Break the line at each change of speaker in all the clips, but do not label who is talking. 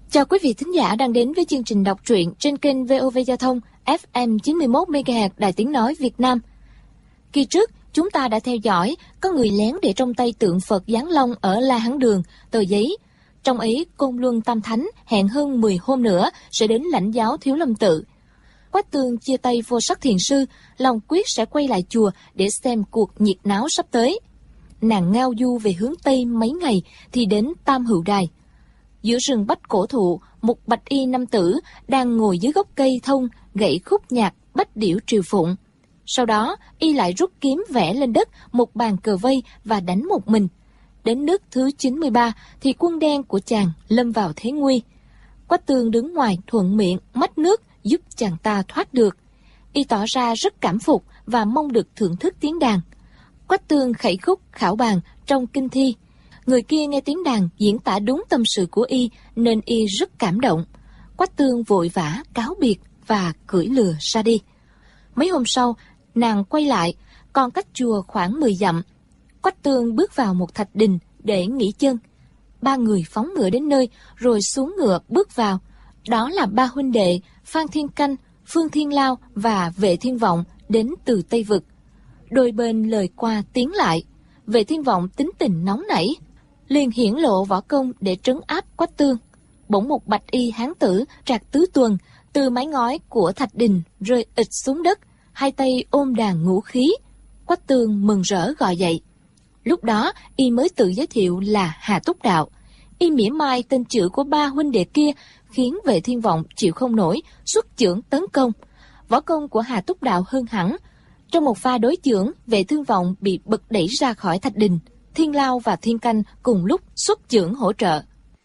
Chào quý vị thính giả đang đến với chương trình đọc truyện trên kênh VOV Giao thông FM 91 MHz Đài Tiếng nói Việt Nam. Kỳ trước, chúng ta đã theo dõi có người lén để trong tay tượng Phật Giáng Long ở La Hán Đường, tờ giấy. Trong ấy, Côn Luân Tam Thánh hẹn hơn 10 hôm nữa sẽ đến lãnh giáo Thiếu Lâm Tự. Quách Tương chia tay Vô Sắc Thiền Sư, lòng quyết sẽ quay lại chùa để xem cuộc nhiệt náo sắp tới. Nàng ngao du về hướng Tây mấy ngày thì đến Tam Hữu Đài. Giữa rừng bách cổ thụ, một bạch y nam tử đang ngồi dưới gốc cây thông gậy khúc nhạc bách điểu triều phụng. Sau đó, y lại rút kiếm vẽ lên đất một bàn cờ vây và đánh một mình. Đến nước thứ 93 thì quân đen của chàng lâm vào thế nguy. Quách Tương đứng ngoài thuận miệng mách nước giúp chàng ta thoát được. Y tỏ ra rất cảm phục và mong được thưởng thức tiếng đàn. Quách Tương khẩy khúc khảo bàn trong kinh thi. Người kia nghe tiếng đàn diễn tả đúng tâm sự của y nên y rất cảm động. Quách Tương vội vã cáo biệt và cưỡi lừa ra đi. Mấy hôm sau, nàng quay lại, còn cách chùa khoảng 10 dặm. Quách Tương bước vào một thạch đình để nghỉ chân. Ba người phóng ngựa đến nơi rồi xuống ngựa bước vào. Đó là ba huynh đệ Phan Thiên Canh, Phương Thiên Lao và Vệ Thiên Vọng đến từ Tây Vực. Đôi bên lời qua tiếng lại. Vệ Thiên Vọng tính tình nóng nảy, liền hiển lộ võ công để trấn áp Quách Tương. Bỗng một bạch y hán tử trạc tứ tuần từ mái ngói của thạch đình rơi ịch xuống đất, hai tay ôm đàn ngũ khí. Quách Tương mừng rỡ gọi dậy. Lúc đó y mới tự giới thiệu là Hà Túc Đạo. Y mỉa mai tên chữ của ba huynh đệ kia khiến Vệ Thiên Vọng chịu không nổi, xuất chưởng tấn công. Võ công của Hà Túc Đạo hơn hẳn. Trong một pha đối chưởng, Vệ Thiên Vọng bị bật đẩy ra khỏi thạch đình. Thiên Lao và Thiên Canh cùng lúc xuất chưởng hỗ trợ.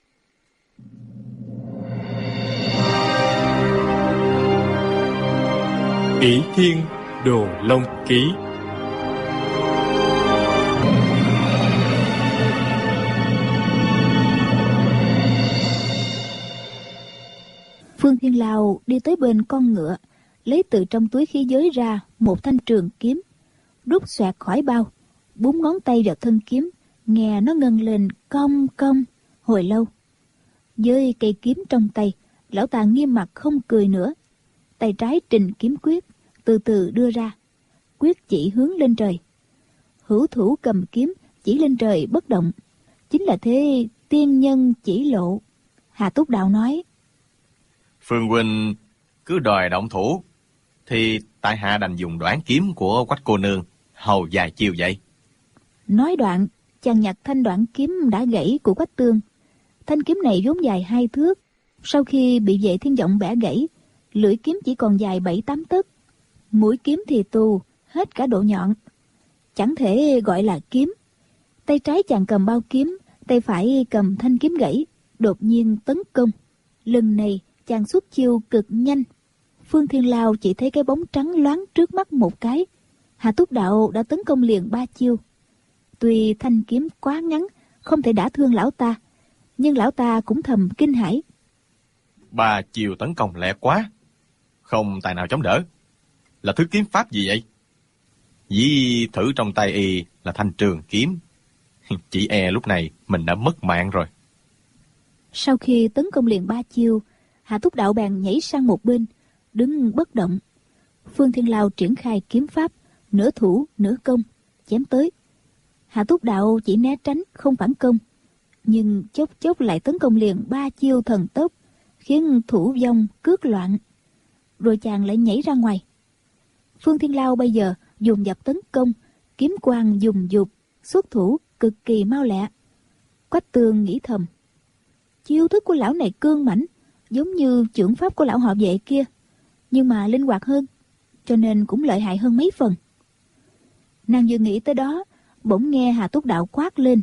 Ỷ Thiên Đồ Long Ký.
Phương Thiên Lao đi tới bên con ngựa, lấy từ trong túi khí giới ra một thanh trường kiếm, rút xoẹt khỏi bao, búng ngón tay vào thân kiếm, nghe nó ngân lên cong cong hồi lâu. Với cây kiếm trong tay, lão ta nghiêm mặt không cười nữa. Tay trái trình kiếm quyết, từ từ đưa ra, quyết chỉ hướng lên trời. Hữu thủ cầm kiếm chỉ lên trời bất động, chính là thế tiên nhân chỉ lộ. Hà Túc Đạo nói:
Phương huynh cứ đòi động thủ, thì tại hạ đành dùng đoản kiếm của Quách cô nương hầu vài chiêu vậy.
Nói đoạn, chàng nhặt thanh đoạn kiếm đã gãy của Quách Tương. Thanh kiếm này vốn dài 2 thước, sau khi bị Vệ Thiên Vọng bẻ gãy, lưỡi kiếm chỉ còn dài 7-8 tấc. Mũi kiếm thì tù hết cả độ nhọn, chẳng thể gọi là kiếm. Tay trái chàng cầm bao kiếm, tay phải cầm thanh kiếm gãy, đột nhiên tấn công. Lần này chàng xuất chiêu cực nhanh. Phương Thiên Lao chỉ thấy cái bóng trắng loáng trước mắt một cái. Hà Túc Đạo đã tấn công liền 3 chiêu. Tuy thanh kiếm quá ngắn, không thể đả thương lão ta, nhưng lão ta cũng thầm kinh hãi.
3 chiêu tấn công lẹ quá, không tài nào chống đỡ. Là thứ kiếm pháp gì vậy? Dĩ thử trong tay y là thanh trường kiếm, chỉ e lúc này mình đã mất mạng rồi.
Sau khi tấn công liền 3 chiêu, Hà Túc Đạo bèn nhảy sang một bên, đứng bất động. Phương Thiên Lao triển khai kiếm pháp, nửa thủ nửa công, chém tới. Hà Túc Đạo chỉ né tránh không phản công, nhưng chốc chốc lại tấn công liền 3 chiêu thần tốc, khiến thủ vong cước loạn. Rồi chàng lại nhảy ra ngoài. Phương Thiên Lao bây giờ dùng dập tấn công, kiếm quang dùng dục, xuất thủ cực kỳ mau lẹ. Quách Tương nghĩ thầm: chiêu thức của lão này cương mãnh, giống như chưởng pháp của lão họ Vệ kia, nhưng mà linh hoạt hơn, cho nên cũng lợi hại hơn mấy phần. Nàng vừa nghĩ tới đó, bỗng nghe Hà Túc Đạo quát lên: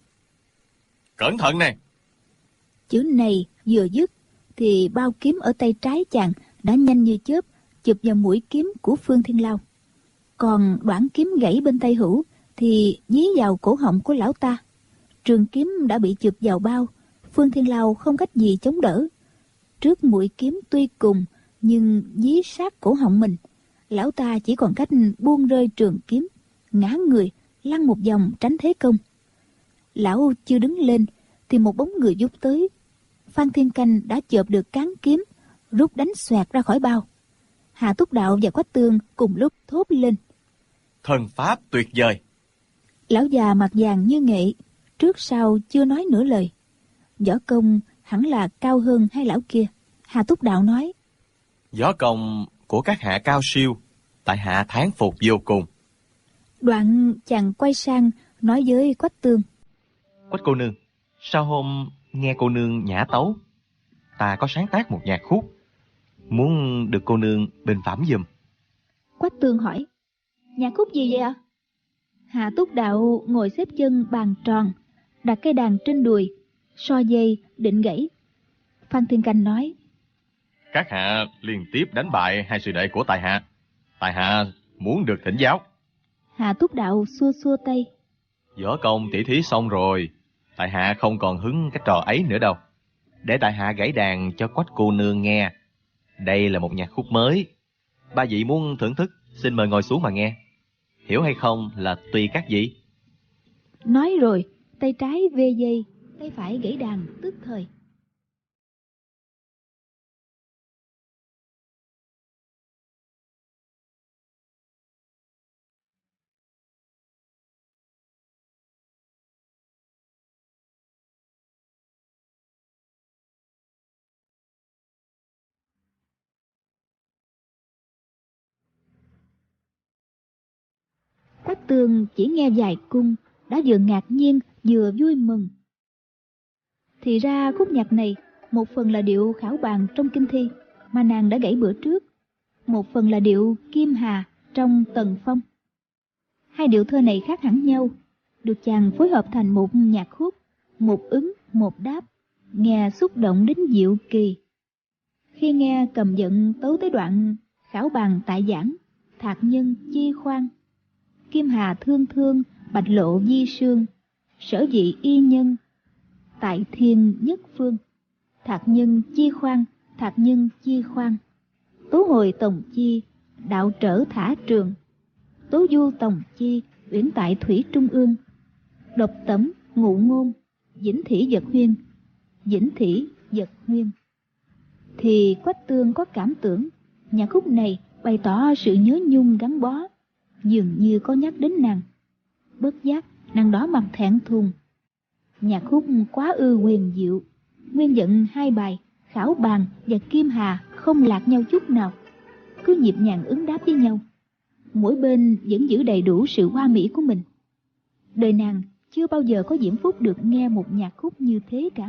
Cẩn thận nè!
Chữ này vừa dứt thì bao kiếm ở tay trái chàng đã nhanh như chớp chụp vào mũi kiếm của Phương Thiên Lao. Còn đoạn kiếm gãy bên tay hữu thì dí vào cổ họng của lão ta. Trường kiếm đã bị chụp vào bao, Phương Thiên Lao không cách gì chống đỡ. Trước mũi kiếm tuy cùng, nhưng dí sát cổ họng mình, lão ta chỉ còn cách buông rơi trường kiếm, ngã người lăn một vòng tránh thế công. Lão chưa đứng lên thì một bóng người vút tới. Phan Thiên Canh đã chộp được cán kiếm, rút đánh xoẹt ra khỏi bao. Hạ Túc Đạo và Quách Tương cùng lúc thốt lên:
Thần pháp tuyệt vời.
Lão già mặt vàng như nghệ, trước sau chưa nói nửa lời. Võ công hẳn là cao hơn hai lão kia. Hạ Túc Đạo nói:
Võ công của các hạ cao siêu, tại hạ thán phục vô cùng.
Đoạn chàng quay sang nói với Quách Tương:
Quách cô nương, sao hôm nghe cô nương nhã tấu, ta có sáng tác một nhạc khúc, muốn được cô nương bình phẩm giùm.
Quách Tương hỏi: Nhạc khúc gì vậy ạ? Hạ Túc Đạo ngồi xếp chân bàn tròn, đặt cây đàn trên đùi, so dây định gãy. Phan Thiên Canh nói:
Các hạ liên tiếp đánh bại hai sư đệ của tại hạ muốn được thỉnh giáo.
Hạ Túc Đạo xua xua tay:
Võ công tỉ thí xong rồi, tại hạ không còn hứng cái trò ấy nữa đâu. Để tại hạ gãy đàn cho Quách cô nương nghe. Đây là một nhạc khúc mới. Ba vị muốn thưởng thức, xin mời ngồi xuống mà nghe. Hiểu hay không là tùy các vị.
Nói rồi, tay trái vê dây, tay phải gãy đàn tức thời. Quách Tương chỉ nghe vài cung đã vừa ngạc nhiên vừa vui mừng. Thì ra khúc nhạc này một phần là điệu khảo bàn trong kinh thi mà nàng đã gãy bữa trước, một phần là điệu Kim Hà trong Tần Phong. Hai điệu thơ này khác hẳn nhau, được chàng phối hợp thành một nhạc khúc, một ứng một đáp, nghe xúc động đến diệu kỳ. Khi nghe cầm giận tấu tới đoạn khảo bàn tại giảng, thạc nhân chi khoan, Kim Hà thương thương, bạch lộ di sương, sở dị y nhân, tại thiên nhất phương, thạc nhân chi khoan, thạc nhân chi khoan, tố hồi tổng chi, đạo trở thả trường, tố du tổng chi, uyển tại thủy trung ương, độc tẩm ngụ ngôn, dĩnh thỉ vật huyên, dĩnh thỉ vật huyên. Thì Quách Tương có cảm tưởng nhạc khúc này bày tỏ sự nhớ nhung gắn bó, dường như có nhắc đến nàng. Bất giác nàng đỏ mặt thẹn thùng. Nhạc khúc quá ư huyền diệu, nguyên vận hai bài khảo bàn và Kim Hà không lạc nhau chút nào, cứ nhịp nhàng ứng đáp với nhau, mỗi bên vẫn giữ đầy đủ sự hoa mỹ của mình. Đời nàng chưa bao giờ có diễm phúc được nghe một nhạc khúc như thế cả.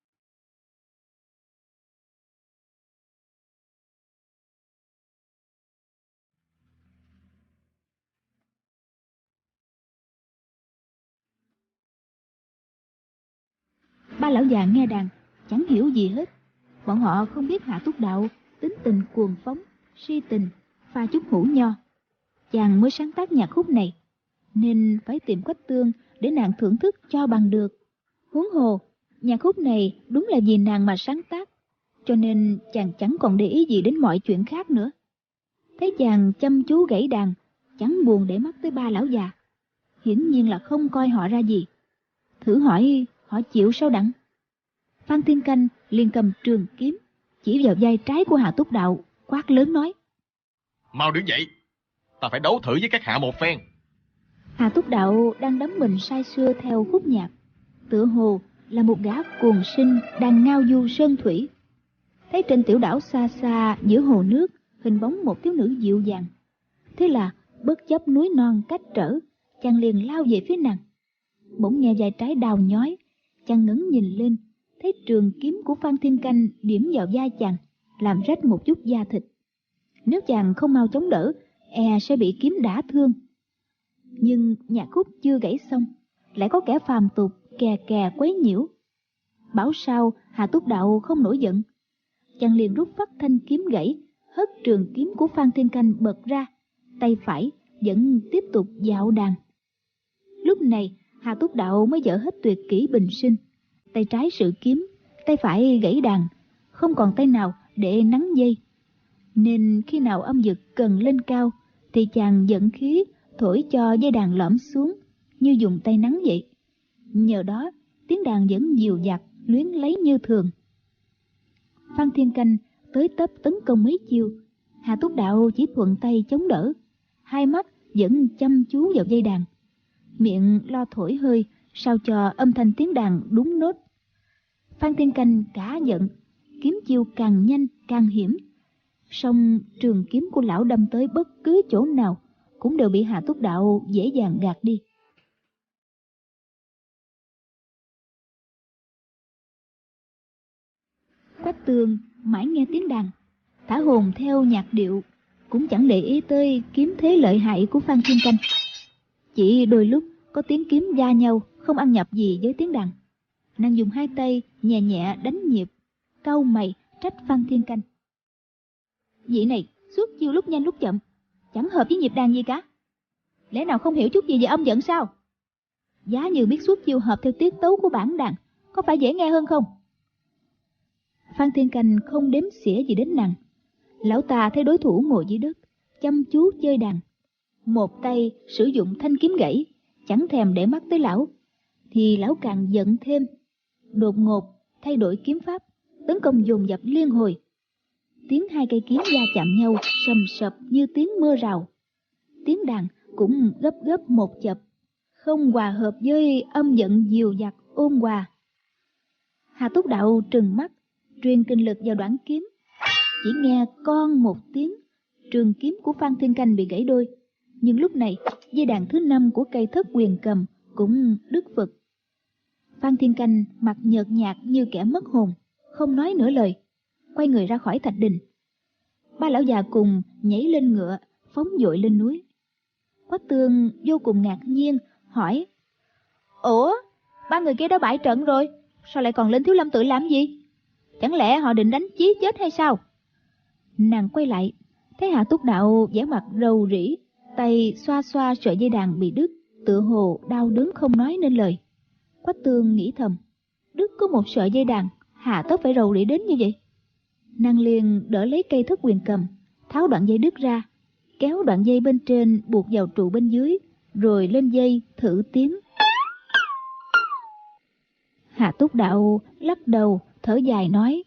Ba lão già nghe đàn chẳng hiểu gì hết. Bọn họ không biết Hạ Túc Đạo tính tình cuồng phóng, si tình, pha chút hủ nho. Chàng mới sáng tác nhạc khúc này, nên phải tìm Quách Tương để nàng thưởng thức cho bằng được. Huống hồ, nhạc khúc này đúng là vì nàng mà sáng tác, cho nên chàng chẳng còn để ý gì đến mọi chuyện khác nữa. Thấy chàng chăm chú gãy đàn, chẳng buồn để mắt tới ba lão già, hiển nhiên là không coi họ ra gì. Thử hỏi họ chịu sao đặng? Phan Thiên Canh liền cầm trường kiếm chỉ vào vai trái của Hạ Túc Đạo, quát lớn nói:
Mau đứng dậy, ta phải đấu thử với các hạ một phen.
Hạ Túc Đạo đang đắm mình say sưa theo khúc nhạc, tựa hồ là một gã cuồng sinh đang ngao du sơn thủy. Thấy trên tiểu đảo xa xa giữa hồ nước hình bóng một thiếu nữ dịu dàng, thế là bất chấp núi non cách trở, chàng liền lao về phía nàng. Bỗng nghe vai trái đau nhói, chàng ngẩng nhìn lên, thấy trường kiếm của Phan Thiên Canh điểm vào vai chàng, làm rách một chút da thịt. Nếu chàng không mau chống đỡ, e sẽ bị kiếm đả thương. Nhưng nhạc khúc chưa gãy xong, lại có kẻ phàm tục kè kè quấy nhiễu. Bảo sao Hạ Túc Đạo không nổi giận, chàng liền rút phắt thanh kiếm gãy, hất trường kiếm của Phan Thiên Canh bật ra, tay phải vẫn tiếp tục dạo đàn. Lúc này Hạ Túc Đạo mới dở hết tuyệt kỹ bình sinh, tay trái sử kiếm, tay phải gãy đàn, không còn tay nào để nắn dây. Nên khi nào âm vực cần lên cao, thì chàng dẫn khí thổi cho dây đàn lõm xuống, như dùng tay nắn vậy. Nhờ đó tiếng đàn vẫn dịu dặt, luyến lấy như thường. Phan Thiên Canh tới tấp tấn công mấy chiêu, Hà Túc Đạo chỉ thuận tay chống đỡ, hai mắt vẫn chăm chú vào dây đàn, miệng lo thổi hơi sao cho âm thanh tiếng đàn đúng nốt. Phan Thiên Canh cả giận, kiếm chiêu càng nhanh càng hiểm, song trường kiếm của lão đâm tới bất cứ chỗ nào cũng đều bị Hà Túc Đạo dễ dàng gạt đi. Quách Tường mãi nghe tiếng đàn, thả hồn theo nhạc điệu, cũng chẳng để ý tới kiếm thế lợi hại của Phan Thiên Canh. Chỉ đôi lúc có tiếng kiếm va nhau không ăn nhập gì với tiếng đàn. Nàng dùng hai tay nhẹ nhẹ đánh nhịp, cau mày trách Phan Thiên Canh: vị này xuất chiêu lúc nhanh lúc chậm, chẳng hợp với nhịp đàn gì cả. Lẽ nào không hiểu chút gì về âm dẫn sao? Giá như biết xuất chiêu hợp theo tiết tấu của bản đàn, có phải dễ nghe hơn không? Phan Thiên Canh không đếm xỉa gì đến nàng. Lão ta thấy đối thủ ngồi dưới đất chăm chú chơi đàn, một tay sử dụng thanh kiếm gãy, chẳng thèm để mắt tới lão, thì lão càng giận thêm, đột ngột thay đổi kiếm pháp, tấn công dồn dập liên hồi. Tiếng hai cây kiếm va chạm nhau sầm sập như tiếng mưa rào. Tiếng đàn cũng gấp gấp một chập, không hòa hợp với âm giận dìu dặt ôn hòa. Hà Túc Đạo trừng mắt truyền kinh lực vào đoạn kiếm, chỉ nghe con một tiếng, trường kiếm của Phan Thiên Canh bị gãy đôi. Nhưng lúc này dây đàn thứ 5 của cây Thất Quyền Cầm cũng đứt phật. Phan Thiên Canh mặt nhợt nhạt như kẻ mất hồn, không nói nửa lời, quay người ra khỏi thạch đình. Ba lão già cùng nhảy lên ngựa, phóng dội lên núi. Quách Tường vô cùng ngạc nhiên hỏi: ủa, ba người kia đã bại trận rồi, sao lại còn lên Thiếu Lâm Tự làm gì? Chẳng lẽ họ định đánh chí chết hay sao? Nàng quay lại, thấy Hạ Túc Đạo vẻ mặt rầu rĩ, tay xoa xoa sợi dây đàn bị đứt, tựa hồ đau đớn không nói nên lời. Quách Tường nghĩ thầm, đứt có một sợi dây đàn, hà tất phải rầu rĩ đến như vậy? Nàng liền đỡ lấy cây Thất Quyền Cầm, tháo đoạn dây đứt ra, kéo đoạn dây bên trên buộc vào trụ bên dưới, rồi lên dây thử tiếng. Hạ Túc Đạo lắc đầu thở dài nói: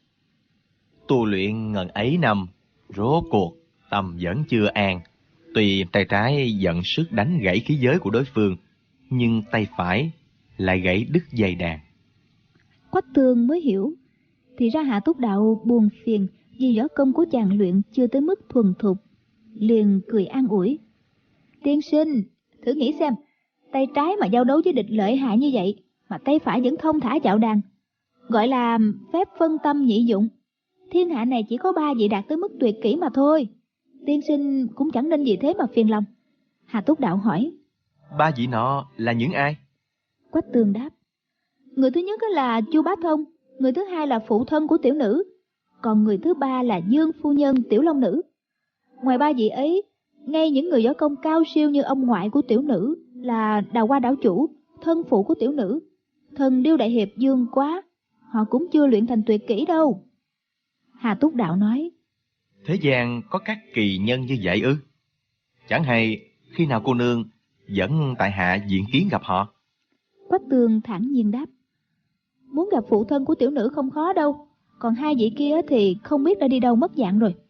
tu luyện ngần ấy năm, rốt cuộc tâm vẫn chưa an. Tuy tay trái vận sức đánh gãy khí giới của đối phương, nhưng tay phải lại gãy đứt dây đàn.
Quách Tường mới hiểu, thì ra Hạ Túc Đạo buồn phiền vì võ công của chàng luyện chưa tới mức thuần thục, liền cười an ủi: tiên sinh, thử nghĩ xem, tay trái mà giao đấu với địch lợi hại như vậy, mà tay phải vẫn thông thả dạo đàn, gọi là phép phân tâm nhị dụng. Thiên hạ này chỉ có 3 vị đạt tới mức tuyệt kỹ mà thôi. Tiên sinh cũng chẳng nên vì thế mà phiền lòng. Hà Túc Đạo hỏi:
3 vị nọ là những ai?
Quách Tường đáp: người thứ nhất là Chu Bá Thông, người thứ hai là phụ thân của tiểu nữ, còn người thứ ba là Dương phu nhân Tiểu Long Nữ. Ngoài 3 vị ấy, ngay những người võ công cao siêu như ông ngoại của tiểu nữ là Đào Hoa đảo chủ, thân phụ của tiểu nữ, thần Điêu Đại Hiệp Dương Quá, họ cũng chưa luyện thành tuyệt kỹ đâu. Hà Túc Đạo nói:
thế gian có các kỳ nhân như vậy ư? Chẳng hay khi nào cô nương dẫn tại hạ diện kiến gặp họ?
Quách Tường thản nhiên đáp: muốn gặp phụ thân của tiểu nữ không khó đâu, còn 2 vị kia thì không biết đã đi đâu mất dạng rồi.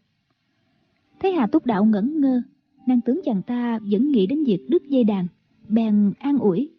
Thấy Hà Túc Đạo ngẩn ngơ, nàng tưởng chàng ta vẫn nghĩ đến việc đứt dây đàn, bèn an ủi: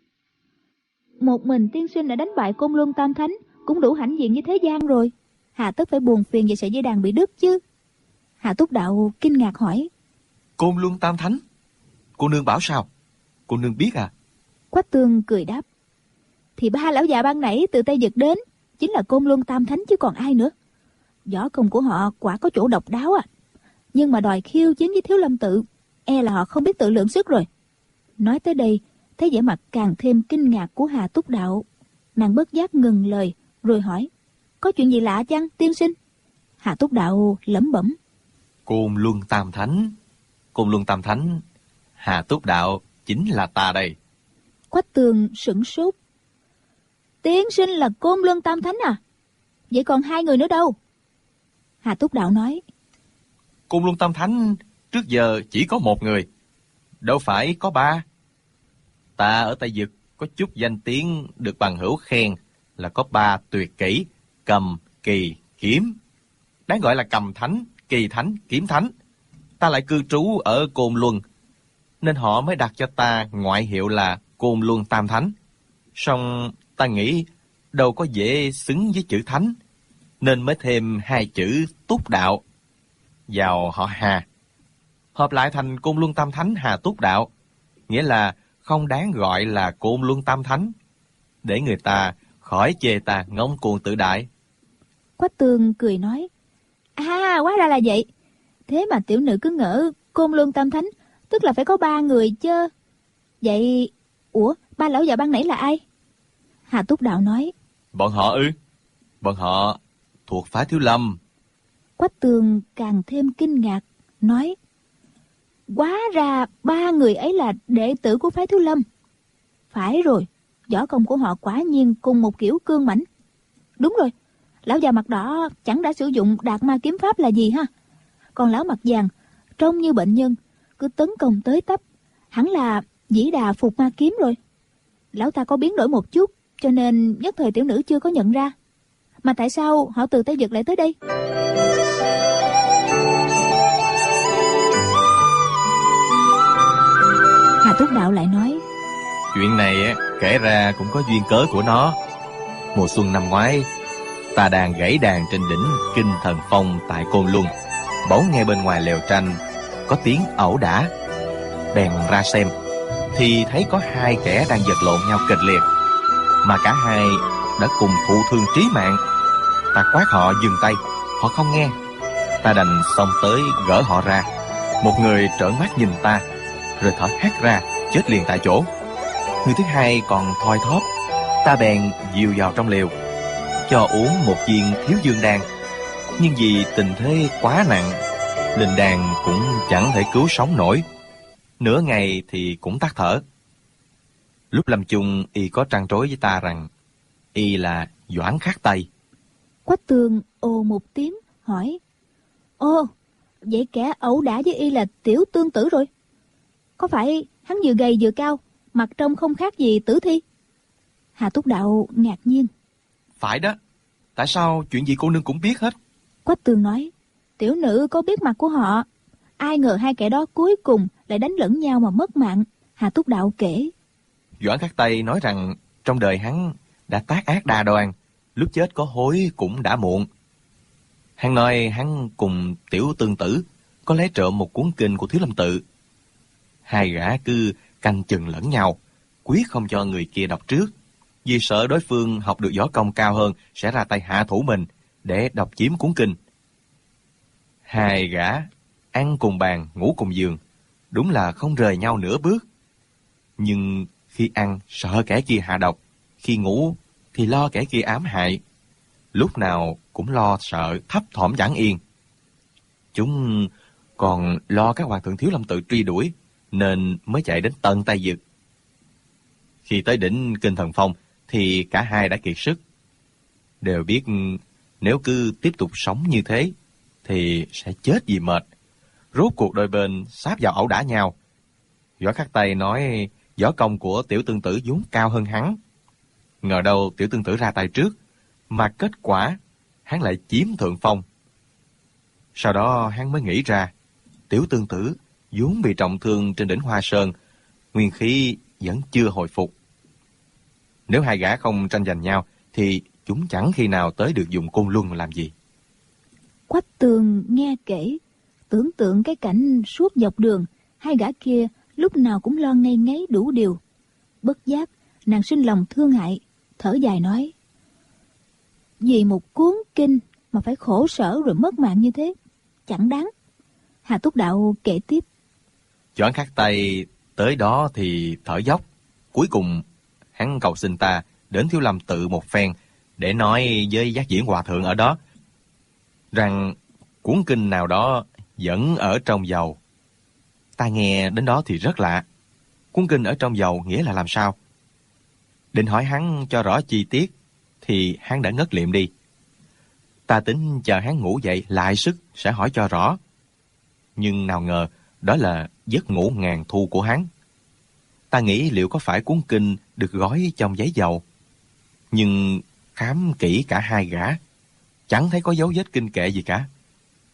một mình tiên sinh đã đánh bại Côn Luân Tam Thánh cũng đủ hãnh diện với thế gian rồi, hà tất phải buồn phiền về sợi dây đàn bị đứt chứ? Hà Túc Đạo kinh ngạc hỏi:
Côn Luân Tam Thánh? Cô nương bảo sao? Cô nương biết à?
Quách Tường cười đáp: thì 3 lão già ban nãy từ Tây Vực đến chính là Côn Luân Tam Thánh chứ còn ai nữa. Võ công của họ quả có chỗ độc đáo à, nhưng mà đòi khiêu chiến với Thiếu Lâm Tự, e là họ không biết tự lượng sức rồi. Nói tới đây, thấy vẻ mặt càng thêm kinh ngạc của Hà Túc Đạo, nàng bất giác ngừng lời rồi hỏi: có chuyện gì lạ chăng tiên sinh? Hà Túc Đạo lẩm bẩm:
Côn Luân Tam Thánh. Côn Luân Tam Thánh, Hà Túc Đạo chính là ta đây.
Quách Tường sửng sốt: tiên sinh là Côn Luân Tam Thánh à? Vậy còn 2 người nữa đâu? Hà Túc Đạo nói:
Côn Luân Tam Thánh trước giờ chỉ có 1 người, đâu phải có 3. Ta ở Tây Vực có chút danh tiếng được bằng hữu khen là có 3 tuyệt kỹ: cầm, kỳ, kiếm. đáng gọi là cầm thánh, kỳ thánh, kiếm thánh. Ta lại cư trú ở Côn Luân, nên họ mới đặt cho ta ngoại hiệu là Côn Luân Tam Thánh. Song ta nghĩ đâu có dễ xứng với chữ thánh, nên mới thêm 2 chữ Túc Đạo vào họ Hà, hợp lại thành Côn Luân Tam Thánh Hà Túc Đạo, nghĩa là không đáng gọi là Côn Luân Tam Thánh, để người ta khỏi chê ta ngông cuồng tự đại.
Quách Tường cười nói, hóa ra là vậy. Thế mà tiểu nữ cứ ngỡ Côn Luân Tam Thánh tức là phải có 3 người chứ. Vậy, ba lão già ban nãy là ai? Hà Túc Đạo nói,
Bọn họ ư? Bọn họ thuộc phái Thiếu Lâm.
Quách Tường càng thêm kinh ngạc, nói, hóa ra 3 người ấy là đệ tử của phái Thiếu Lâm. Phải rồi, võ công của họ quả nhiên cùng một kiểu cương mãnh. Đúng rồi, lão già mặt đỏ chẳng đã sử dụng Đạt Ma kiếm pháp là gì ha? Còn lão mặt vàng trông như bệnh nhân, cứ tấn công tới tấp, hẳn là Dĩ Đà Phục Ma kiếm rồi. Lão ta có biến đổi một chút, cho nên nhất thời tiểu nữ chưa có nhận ra. Mà tại sao họ từ Tây Vực lại tới đây? Hà Túc Đạo lại nói,
Chuyện này kể ra cũng có duyên cớ của nó. Mùa xuân năm ngoái, ta đang gãy đàn trên đỉnh Kinh Thần Phong tại Côn Luân, bỗng nghe bên ngoài lều tranh có tiếng ẩu đả. Bèn ra xem, thì thấy có 2 kẻ đang vật lộn nhau kịch liệt, mà cả hai đã cùng thụ thương chí mạng. Ta quát họ dừng tay, họ không nghe. Ta đành xông tới gỡ họ ra. Một người trợn mắt nhìn ta, rồi thở hắt ra, chết liền tại chỗ. Người thứ hai còn thoi thóp. Ta bèn dìu vào trong lều, cho uống một viên Thiếu Dương đan. Nhưng vì tình thế quá nặng, linh đan cũng chẳng thể cứu sống nổi. Nửa ngày thì cũng tắt thở. Lúc lâm chung, y có trăn trối với ta rằng y là Doãn Khắc Tây.
Quách Tường ồ một tiếng, hỏi, vậy kẻ ẩu đả với y là Tiểu Tương Tử rồi? Có phải hắn vừa gầy vừa cao, mặt trông không khác gì tử thi? Hà Túc Đạo ngạc nhiên.
Phải đó, tại sao chuyện gì cô nương cũng biết hết?
Quách Tường nói, tiểu nữ có biết mặt của họ. Ai ngờ 2 kẻ đó cuối cùng lại đánh lẫn nhau mà mất mạng. Hà Túc Đạo kể,
Doãn Khắc Tây nói rằng trong đời hắn đã tác ác đa đoan, lúc chết có hối cũng đã muộn. Hắn nói hắn cùng Tiểu Tương Tử có lấy trộm một cuốn kinh của Thiếu Lâm Tự. 2 gã cứ canh chừng lẫn nhau, quyết không cho người kia đọc trước, vì sợ đối phương học được võ công cao hơn sẽ ra tay hạ thủ mình để độc chiếm cuốn kinh. 2 gã ăn cùng bàn, ngủ cùng giường, đúng là không rời nhau nửa bước. Nhưng khi ăn sợ kẻ kia hạ độc, khi ngủ thì lo kẻ kia ám hại, lúc nào cũng lo sợ thấp thỏm chẳng yên. Chúng còn lo các hoàng thượng Thiếu Lâm Tự truy đuổi, nên mới chạy đến tận Tây Vực. Khi tới đỉnh Kinh Thần Phong thì cả hai đã kiệt sức, đều biết nếu cứ tiếp tục sống như thế thì sẽ chết vì mệt. Rốt cuộc đôi bên sáp vào ẩu đả nhau. Võ Khắc Tây nói võ công của Tiểu Tương Tử vốn cao hơn hắn. Ngờ đâu Tiểu Tương Tử ra tay trước, mà kết quả hắn lại chiếm thượng phong. Sau đó hắn mới nghĩ ra, Tiểu Tương Tử vốn bị trọng thương trên đỉnh Hoa Sơn, nguyên khí vẫn chưa hồi phục. Nếu 2 gã không tranh giành nhau thì chúng chẳng khi nào tới được vùng Côn Luân làm gì.
Quách Tường nghe kể, tưởng tượng cái cảnh suốt dọc đường, 2 gã kia lúc nào cũng lo ngây ngáy đủ điều. Bất giác nàng sinh lòng thương hại, thở dài nói, vì một cuốn kinh mà phải khổ sở rồi mất mạng như thế, chẳng đáng. Hà Túc Đạo kể tiếp,
Doãn Khắc Tây tới đó thì thở dốc. Cuối cùng hắn cầu xin ta đến Thiếu Lâm Tự một phen, để nói với Giác Diễn Hòa Thượng ở đó rằng cuốn kinh nào đó vẫn ở trong dầu. Ta nghe đến đó thì rất lạ. Cuốn kinh ở trong dầu nghĩa là làm sao? Định hỏi hắn cho rõ chi tiết thì hắn đã ngất liệm đi. Ta tính chờ hắn ngủ dậy lại sức sẽ hỏi cho rõ. Nhưng nào ngờ đó là giấc ngủ ngàn thu của hắn. Ta nghĩ liệu có phải cuốn kinh được gói trong giấy dầu. Nhưng khám kỹ cả 2 gã, chẳng thấy có dấu vết kinh kệ gì cả.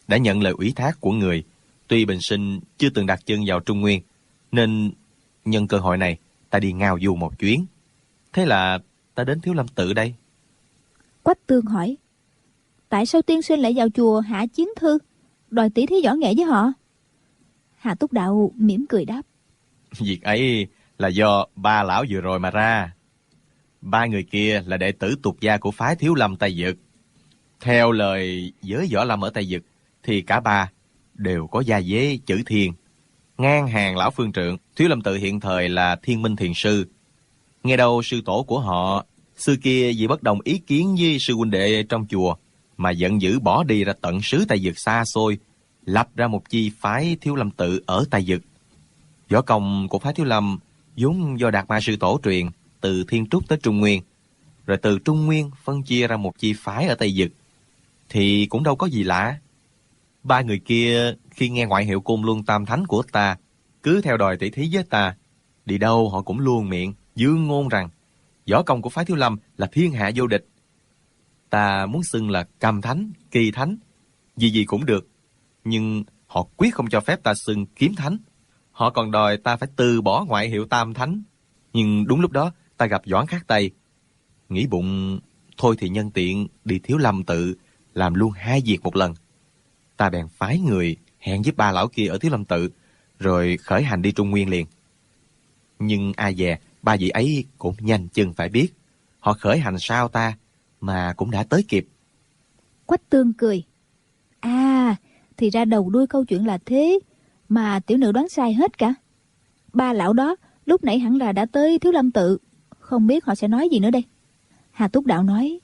đã nhận lời ủy thác của người. Tuy bình sinh chưa từng đặt chân vào Trung Nguyên, nên nhân cơ hội này ta đi ngao du một chuyến. Thế là ta đến Thiếu Lâm Tự đây.
Quách Tương hỏi: tại sao tiên sinh lại vào chùa hạ chiến thư, đòi tỷ thí võ nghệ với họ? Hà Túc Đạo mỉm cười đáp:
Việc ấy là do ba lão vừa rồi mà ra. Ba người kia là đệ tử tục gia của phái Thiếu Lâm Tây Dực. Theo lời giới võ lâm ở Tây Dực thì cả ba đều có gia vế chữ Thiên, ngang hàng lão phương trượng. Thiếu Lâm Tự hiện thời là Thiên Minh Thiền Sư. Nghe đâu sư tổ của họ xưa kia vì bất đồng ý kiến với sư huynh đệ trong chùa mà giận dữ bỏ đi ra tận xứ Tây Dực xa xôi, lập ra một chi phái Thiếu Lâm Tự ở Tây Dực. Võ công của phái Thiếu Lâm vốn do Đạt Ma sư tổ truyền từ Thiên Trúc tới Trung Nguyên, rồi từ Trung Nguyên phân chia ra một chi phái ở Tây Dực, thì cũng đâu có gì lạ. Ba người kia khi nghe ngoại hiệu Côn Luân Tam Thánh của ta cứ theo đòi tỷ thí với ta, đi đâu họ cũng luôn miệng dương ngôn rằng võ công của phái Thiếu Lâm là thiên hạ vô địch. Ta muốn xưng là Cầm Thánh, Kỳ Thánh, gì gì cũng được, nhưng họ quyết không cho phép ta xưng Kiếm Thánh. Họ còn đòi ta phải từ bỏ ngoại hiệu Tam Thánh. Nhưng đúng lúc đó ta gặp Doãn Khắc Tây, nghĩ bụng thôi thì nhân tiện đi Thiếu Lâm Tự làm luôn hai việc một lần. Ta bèn phái người hẹn với ba lão kia ở Thiếu Lâm Tự, rồi khởi hành đi Trung Nguyên liền. Nhưng ai dè ba vị ấy cũng nhanh chân phải biết, họ khởi hành sau ta mà cũng đã tới kịp.
Quách Tương cười: à, thì ra đầu đuôi câu chuyện là thế, mà tiểu nữ đoán sai hết cả. Ba lão đó lúc nãy hẳn là đã tới Thiếu Lâm Tự, không biết họ sẽ nói gì nữa đây. Hà Túc Đạo nói: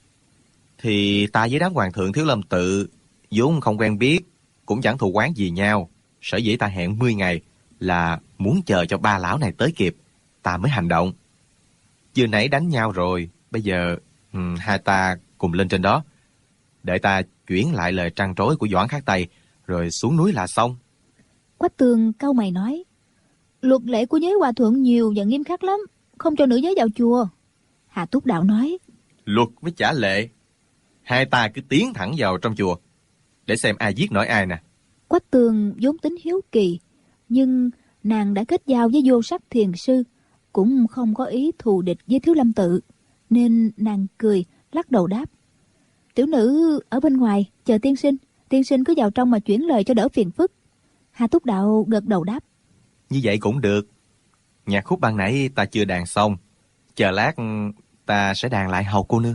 thì ta với đám hoàng thượng Thiếu Lâm Tự vốn không quen biết, cũng chẳng thù oán gì nhau. Sở dĩ ta hẹn 10 ngày là muốn chờ cho ba lão này tới kịp, ta mới hành động. Vừa nãy đánh nhau rồi, bây giờ hai ta cùng lên trên đó, để ta chuyển lại lời trăn trối của Doãn Khắc Tây, rồi xuống núi là xong.
Quách Tương cau mày nói: luật lệ của giới hòa thượng nhiều và nghiêm khắc lắm, không cho nữ giới vào chùa. Hà Túc Đạo nói:
luật với trả lệ, hai ta cứ tiến thẳng vào trong chùa để xem ai giết nổi ai nè.
Quách Tương vốn tính hiếu kỳ, nhưng nàng đã kết giao với Vô Sắc Thiền Sư, cũng không có ý thù địch với Thiếu Lâm Tự, nên nàng cười lắc đầu đáp: tiểu nữ ở bên ngoài chờ tiên sinh, tiên sinh cứ vào trong mà chuyển lời cho đỡ phiền phức. Hà Túc Đạo gật đầu đáp:
như vậy cũng được. Nhạc khúc ban nãy ta chưa đàn xong, chờ lát ta sẽ đàn lại hầu cô nương.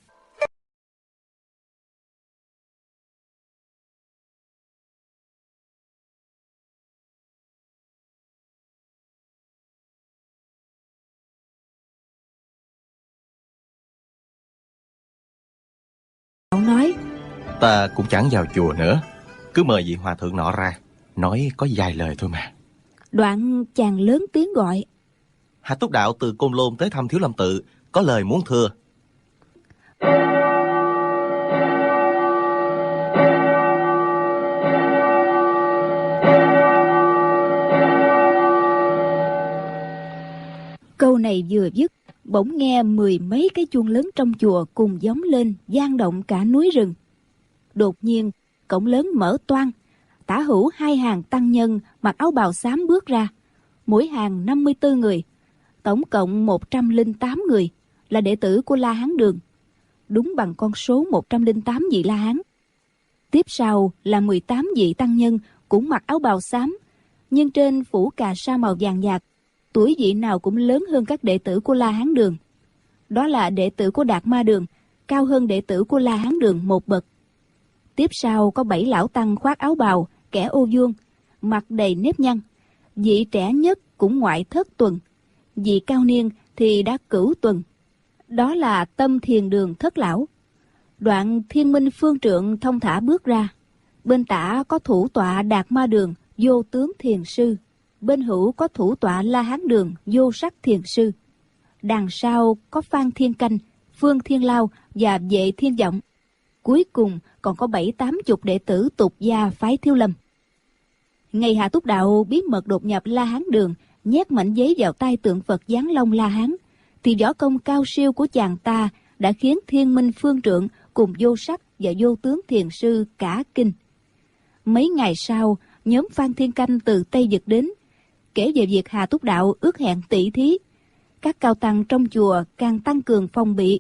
Đạo nói:
Ta cũng chẳng vào chùa nữa, cứ mời vị hòa thượng nọ ra, nói có vài lời thôi mà.
Đoạn chàng lớn tiếng gọi:
Hà Túc Đạo từ Côn Lôn tới thăm Thiếu Lâm Tự, có lời muốn thưa.
Câu này vừa dứt, bỗng nghe 10 mấy cái chuông lớn trong chùa cùng gióng lên, vang động cả núi rừng. Đột nhiên cổng lớn mở toang, tả hữu 2 hàng tăng nhân mặc áo bào xám bước ra, mỗi hàng 54 người, tổng cộng 108 người là đệ tử của La Hán Đường, đúng bằng con số 108 vị La Hán. Tiếp sau là 18 vị tăng nhân cũng mặc áo bào xám, nhưng trên phủ cà sa màu vàng nhạt, tuổi vị nào cũng lớn hơn các đệ tử của La Hán Đường. Đó là đệ tử của Đạt Ma Đường, cao hơn đệ tử của La Hán Đường một bậc. Tiếp sau có 7 lão tăng khoác áo bào, kẻ ô vuông, mặt đầy nếp nhăn. Vị trẻ nhất cũng ngoại thất tuần, vị cao niên thì đã cửu tuần. Đó là Tâm Thiền Đường thất lão. Đoạn Thiên Minh Phương Trượng thông thả bước ra. Bên tả có thủ tọa Đạt Ma Đường, Vô Tướng Thiền Sư. Bên hữu có thủ tọa La Hán Đường, Vô Sắc Thiền Sư. Đằng sau có Phan Thiên Canh, Phương Thiên Lao và Vệ Thiên Vọng. Cuối cùng còn có 70-80 đệ tử tục gia phái Thiếu Lâm. Ngày Hà Túc Đạo bí mật đột nhập La Hán Đường, nhét mảnh giấy vào tay tượng Phật Giáng Long La Hán, thì võ công cao siêu của chàng ta đã khiến Thiên Minh Phương Trượng cùng Vô Sắc và Vô Tướng Thiền Sư cả kinh. Mấy ngày sau, nhóm Phan Thiên Canh từ Tây Vực đến, kể về việc Hà Túc Đạo ước hẹn tỷ thí. Các cao tăng trong chùa càng tăng cường phòng bị.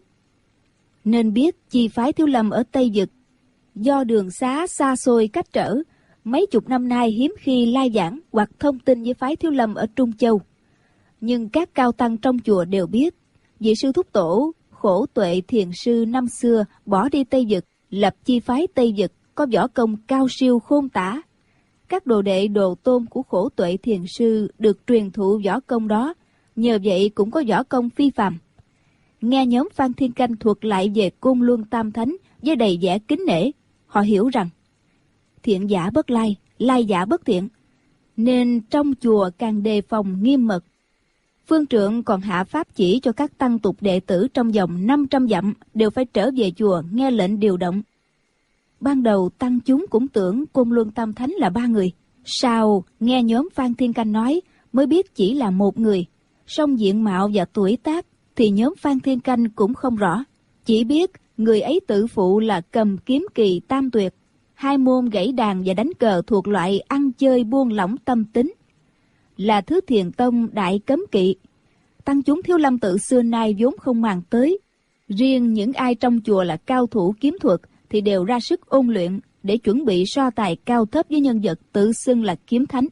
Nên biết chi phái Thiếu Lâm ở Tây Vực, do đường xá xa xôi cách trở, mấy chục năm nay hiếm khi lai giảng hoặc thông tin với phái Thiếu Lâm ở Trung Châu. Nhưng các cao tăng trong chùa đều biết, vị sư thúc tổ Khổ Tuệ Thiền Sư năm xưa bỏ đi Tây Vực, lập chi phái Tây Vực có võ công cao siêu khôn tả. Các đồ đệ đồ tôn của Khổ Tuệ Thiền Sư được truyền thụ võ công đó, nhờ vậy cũng có võ công phi phàm. Nghe nhóm Phan Thiên Canh thuật lại về Côn Luân Tam Thánh với đầy vẻ kính nể, họ hiểu rằng thiện giả bất lai, lai giả bất thiện, nên trong chùa càng đề phòng nghiêm mật. Phương Trượng còn hạ pháp chỉ cho các tăng tục đệ tử trong vòng 500 dặm đều phải trở về chùa nghe lệnh điều động. Ban đầu tăng chúng cũng tưởng Côn Luân Tam Thánh là 3 người, sau nghe nhóm Phan Thiên Canh nói mới biết chỉ là 1 người. Song diện mạo và tuổi tác thì nhóm Phan Thiên Canh cũng không rõ, chỉ biết người ấy tự phụ là cầm kiếm kỳ tam tuyệt, 2 môn gãy đàn và đánh cờ thuộc loại ăn chơi buông lỏng tâm tính, là thứ thiền tông đại cấm kỵ. Tăng chúng Thiếu Lâm tự xưa nay vốn không màng tới. Riêng những ai trong chùa là cao thủ kiếm thuật thì đều ra sức ôn luyện để chuẩn bị so tài cao thấp với nhân vật tự xưng là kiếm thánh.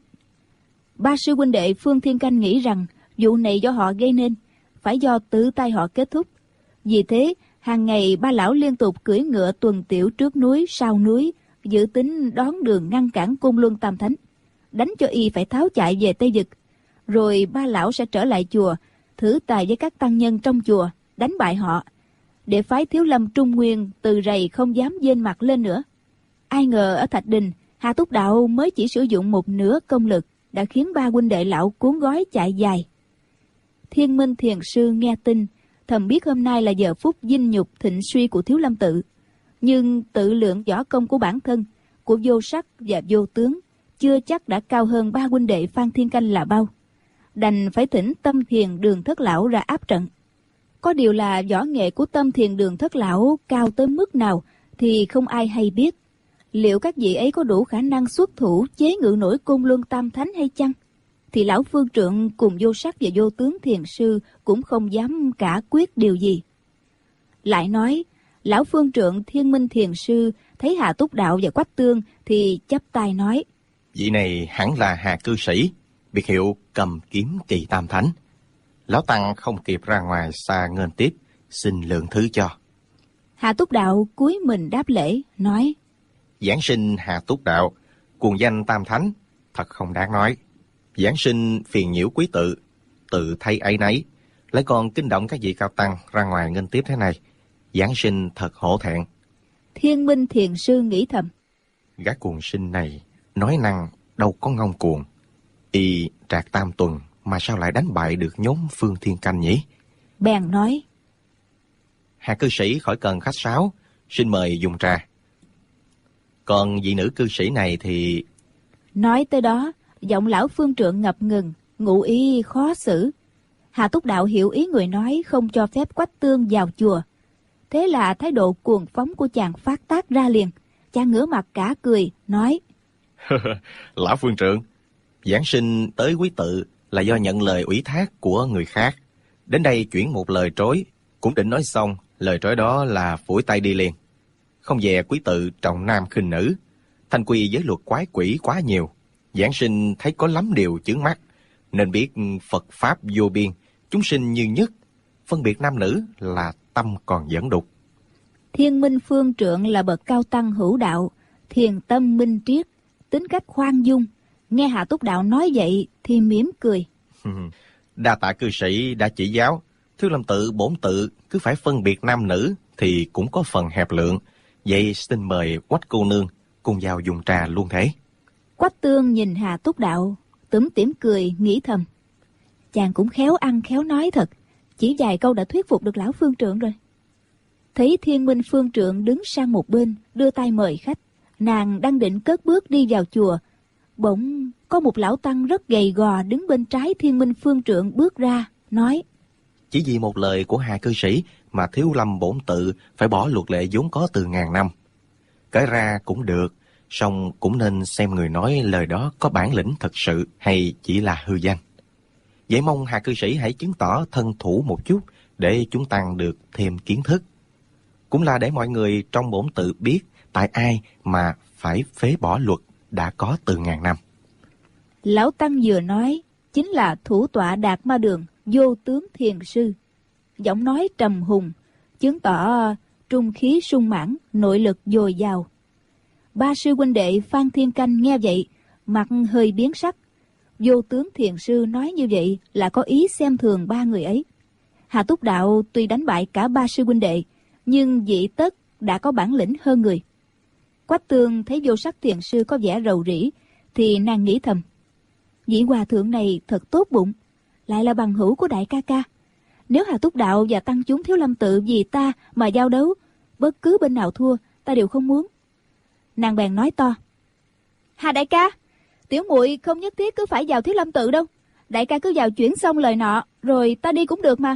3 sư huynh đệ Phương Thiên Canh nghĩ rằng vụ này do họ gây nên, phải do tự tay họ kết thúc. Vì thế, hàng ngày 3 lão liên tục cưỡi ngựa tuần tiểu trước núi, sau núi, dự tính đón đường ngăn cản Côn Luân Tam Thánh, đánh cho y phải tháo chạy về Tây Vực. Rồi 3 lão sẽ trở lại chùa, thử tài với các tăng nhân trong chùa, đánh bại họ, để phái Thiếu Lâm Trung Nguyên từ rầy không dám dên mặt lên nữa. Ai ngờ ở Thạch Đình, Hà Túc Đạo mới chỉ sử dụng 1/2 công lực đã khiến 3 huynh đệ lão cuốn gói chạy dài. Thiên Minh Thiền Sư nghe tin, thầm biết hôm nay là giờ phút vinh nhục thịnh suy của Thiếu Lâm tự, nhưng tự lượng võ công của bản thân, của Vô Sắc và Vô Tướng chưa chắc đã cao hơn 3 huynh đệ Phan Thiên Canh là bao. Đành phải thỉnh Tâm Thiền Đường Thất Lão ra áp trận. Có điều là võ nghệ của Tâm Thiền Đường Thất Lão cao tới mức nào thì không ai hay biết. Liệu các vị ấy có đủ khả năng xuất thủ chế ngự nổi Côn Luân Tam Thánh hay chăng? Thì lão Phương Trượng cùng Vô Sắc và Vô Tướng Thiền Sư cũng không dám cả quyết điều gì. Lại nói, lão Phương Trượng Thiên Minh Thiền Sư thấy Hà Túc Đạo và Quách Tương thì chắp tay nói:
Vị này hẳn là Hà cư sĩ, biệt hiệu cầm kiếm kỳ tam thánh. Lão Tăng không kịp ra ngoài xa nghênh tiếp, xin lượng thứ cho.
Hà Túc Đạo cúi mình đáp lễ, nói:
Giảng sinh Hà Túc Đạo, cuồng danh tam thánh, thật không đáng nói. Giảng sinh phiền nhiễu quý tự thay ấy nấy, lại còn kinh động các vị cao tăng ra ngoài nghênh tiếp thế này. Giảng sinh thật hổ thẹn.
Thiên Minh Thiền Sư nghĩ thầm:
Gã cuồng sinh này nói năng đâu có ngông cuồng, y trạc tam tuần mà sao lại đánh bại được nhóm Phương Thiên Canh nhỉ?
Bèn nói:
Hà cư sĩ khỏi cần khách sáo, xin mời dùng trà. Còn vị nữ cư sĩ này thì...
Nói tới đó, giọng lão Phương Trượng ngập ngừng, ngụ ý khó xử. Hà Túc Đạo hiểu ý người nói không cho phép Quách Tương vào chùa. Thế là thái độ cuồng phóng của chàng phát tác ra liền. Chàng ngửa mặt cả cười, nói:
Lão Phương Trượng, giảng sinh tới quý tự là do nhận lời ủy thác của người khác. Đến đây chuyển một lời trối, cũng định nói xong, lời trối đó là phủi tay đi liền. Không dè quý tự trọng nam khinh nữ, thanh quy giới luật quái quỷ quá nhiều. Giảng sinh thấy có lắm điều chướng mắt, nên biết Phật Pháp vô biên, chúng sinh như nhất, phân biệt nam nữ là tâm còn dẫn đục.
Thiên Minh Phương Trượng là bậc cao tăng hữu đạo, thiền tâm minh triết, tính cách khoan dung. Nghe Hà Túc Đạo nói vậy thì mỉm cười.
Đa tạ cư sĩ đã chỉ giáo. Thiếu Lâm tự bổn tự cứ phải phân biệt nam nữ thì cũng có phần hẹp lượng. Vậy xin mời Quách cô nương cùng vào dùng trà luôn thế.
Quách Tương nhìn Hà Túc Đạo, tủm tỉm cười, nghĩ thầm: chàng cũng khéo ăn khéo nói thật, chỉ vài câu đã thuyết phục được lão Phương Trượng rồi. Thấy Thiên Minh Phương Trượng đứng sang một bên, đưa tay mời khách, nàng đang định cất bước đi vào chùa, bỗng có một lão tăng rất gầy gò đứng bên trái Thiên Minh Phương Trượng bước ra, nói:
Chỉ vì một lời của Hà cư sĩ mà Thiếu Lâm bổn tự phải bỏ luật lệ vốn có từ ngàn năm. Kể ra cũng được, Song cũng nên xem người nói lời đó có bản lĩnh thật sự hay chỉ là hư danh. Vậy mong Hà cư sĩ hãy chứng tỏ thân thủ một chút để chúng tăng được thêm kiến thức. Cũng là để mọi người trong bổn tự biết tại ai mà phải phế bỏ luật đã có từ ngàn năm.
Lão Tăng vừa nói chính là thủ tọa Đạt Ma Đường Vô Tướng Thiền Sư. Giọng nói trầm hùng, chứng tỏ trung khí sung mãn, nội lực dồi dào. Ba sư huynh đệ Phan Thiên Canh nghe vậy, mặt hơi biến sắc. Vô Tướng Thiền Sư nói như vậy là có ý xem thường ba người ấy. Hà Túc Đạo tuy đánh bại cả ba sư huynh đệ, nhưng dị tất đã có bản lĩnh hơn người. Quách Tương thấy Vô Sắc Thiền Sư có vẻ rầu rĩ, thì nàng nghĩ thầm: vị hòa thượng này thật tốt bụng, lại là bằng hữu của đại ca ca. Nếu Hà Túc Đạo và tăng chúng Thiếu Lâm Tự vì ta mà giao đấu, bất cứ bên nào thua, ta đều không muốn. Nàng bèn nói to: Hà đại ca, tiểu muội không nhất thiết cứ phải vào Thiếu Lâm Tự đâu. Đại ca cứ vào chuyển xong lời nọ, rồi ta đi cũng được mà.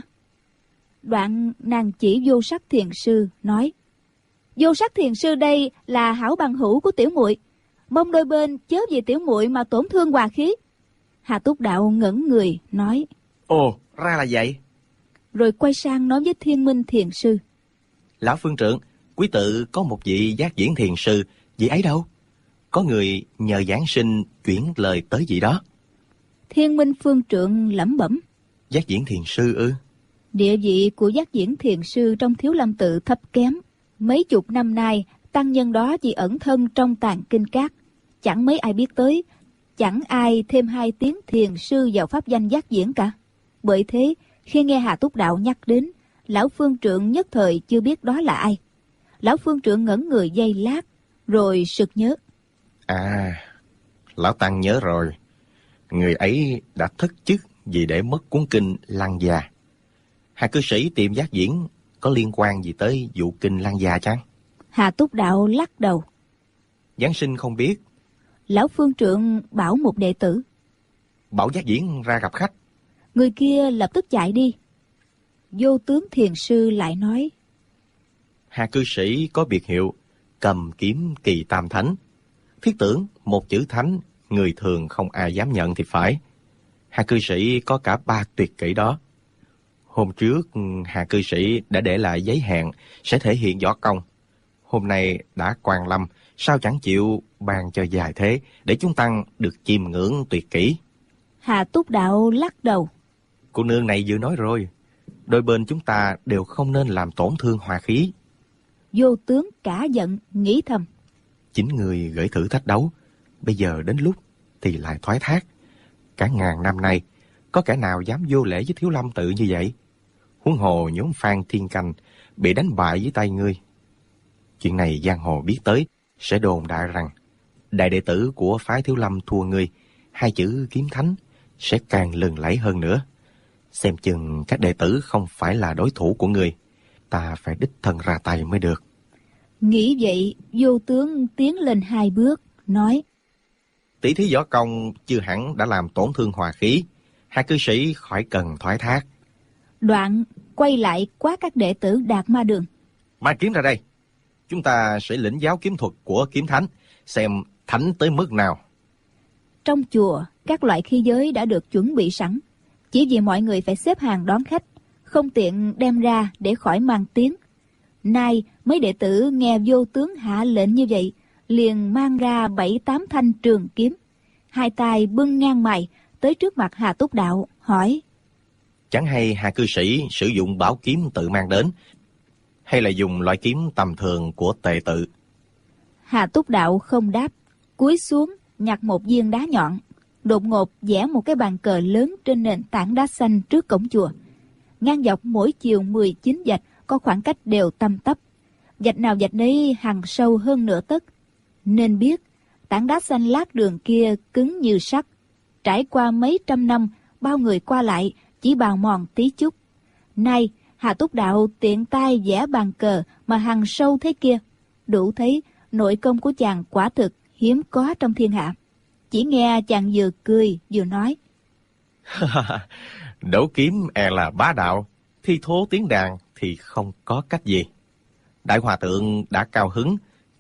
Đoạn nàng chỉ Vô Sắc Thiền Sư nói: Vô Sắc Thiền Sư đây là hảo bằng hữu của tiểu muội, mong đôi bên chớ vì tiểu muội mà tổn thương hòa khí. Hà Túc Đạo ngẩn người nói:
Ồ, ra là vậy.
Rồi quay sang nói với Thiên Minh Thiền Sư:
Lão Phương Trượng, quý tự có một vị Giác Diễn Thiền Sư, vị ấy đâu? Có người nhờ giảng sinh chuyển lời tới vị đó.
Thiên Minh Phương Trượng lẩm bẩm:
Giác Diễn Thiền Sư ư?
Địa vị của Giác Diễn Thiền Sư trong Thiếu Lâm Tự thấp kém. Mấy chục năm nay, tăng nhân đó chỉ ẩn thân trong tàng kinh các, chẳng mấy ai biết tới, chẳng ai thêm hai tiếng thiền sư vào pháp danh Giác Diễn cả. Bởi thế, khi nghe Hà Túc Đạo nhắc đến, lão Phương Trượng nhất thời chưa biết đó là ai. Lão Phương Trượng ngẩn người giây lát, rồi sực nhớ:
À, lão Tăng nhớ rồi. Người ấy đã thất chức vì để mất cuốn kinh Lăng Già. Hà cư sĩ tìm Giác Diễn có liên quan gì tới vụ kinh Lăng Già chăng?
Hà Túc Đạo lắc đầu:
Giáng sinh không biết.
Lão Phương Trượng bảo một đệ tử:
Bảo Giác Diễn ra gặp khách.
Người kia lập tức chạy đi. Vô Tướng Thiền Sư lại nói:
Hà cư sĩ có biệt hiệu Cầm Kiếm Kỳ Tam Thánh. Thiết tưởng một chữ thánh người thường không ai dám nhận thì phải. Hà cư sĩ có cả 3 tuyệt kỹ đó. Hôm trước Hà cư sĩ đã để lại giấy hẹn sẽ thể hiện võ công. Hôm nay đã quan lâm, sao chẳng chịu ban cho dài thế để chúng tăng được chiêm ngưỡng tuyệt kỹ?
Hà Túc Đạo lắc đầu:
Cô nương này vừa nói rồi, đôi bên chúng ta đều không nên làm tổn thương hòa khí.
Vô Tướng cả giận, nghĩ thầm:
Chính người gửi thử thách đấu, bây giờ đến lúc thì lại thoái thác. Cả ngàn năm nay, có kẻ nào dám vô lễ với Thiếu Lâm Tự như vậy? Huống hồ nhóm Phan Thiên Canh bị đánh bại dưới tay ngươi. Chuyện này giang hồ biết tới, sẽ đồn đại rằng đại đệ tử của phái Thiếu Lâm thua ngươi, 2 chữ kiếm thánh sẽ càng lừng lẫy hơn nữa. Xem chừng các đệ tử không phải là đối thủ của ngươi, ta phải đích thân ra tay mới được.
Nghĩ vậy, Vô Tướng tiến lên 2 bước, nói:
Tỷ thí võ công chưa hẳn đã làm tổn thương hòa khí, Hà cư sĩ khỏi cần thoái thác.
Đoạn quay lại quát các đệ tử Đạt Ma Đường:
Mang kiếm ra đây, chúng ta sẽ lĩnh giáo kiếm thuật của kiếm thánh, xem thánh tới mức nào.
Trong chùa, các loại khí giới đã được chuẩn bị sẵn, chỉ vì mọi người phải xếp hàng đón khách, không tiện đem ra để khỏi mang tiếng. Nay mấy đệ tử nghe Vô Tướng hạ lệnh như vậy, liền mang ra 7-8 thanh trường kiếm, 2 tay bưng ngang mày tới trước mặt Hà Túc Đạo, hỏi:
Chẳng hay Hà cư sĩ sử dụng bảo kiếm tự mang đến, hay là dùng loại kiếm tầm thường của Tề Tự?
Hà Túc Đạo không đáp, cúi xuống nhặt một viên đá nhọn, đột ngột vẽ một cái bàn cờ lớn trên nền tảng đá xanh trước cổng chùa. Ngang dọc mỗi chiều 19 vạch, có khoảng cách đều tăm tắp, vạch nào vạch nấy hằn sâu hơn nửa tấc. Nên biết tảng đá xanh lát đường kia cứng như sắt, trải qua mấy trăm năm, bao người qua lại chỉ bào mòn tí chút. Nay Hà Túc Đạo tiện tay vẽ bàn cờ mà hằn sâu thế kia, đủ thấy nội công của chàng quả thực hiếm có trong thiên hạ. Chỉ nghe chàng vừa cười vừa nói:
Đấu kiếm e là bá đạo, thi thố tiếng đàn thì không có cách gì. Đại hòa thượng đã cao hứng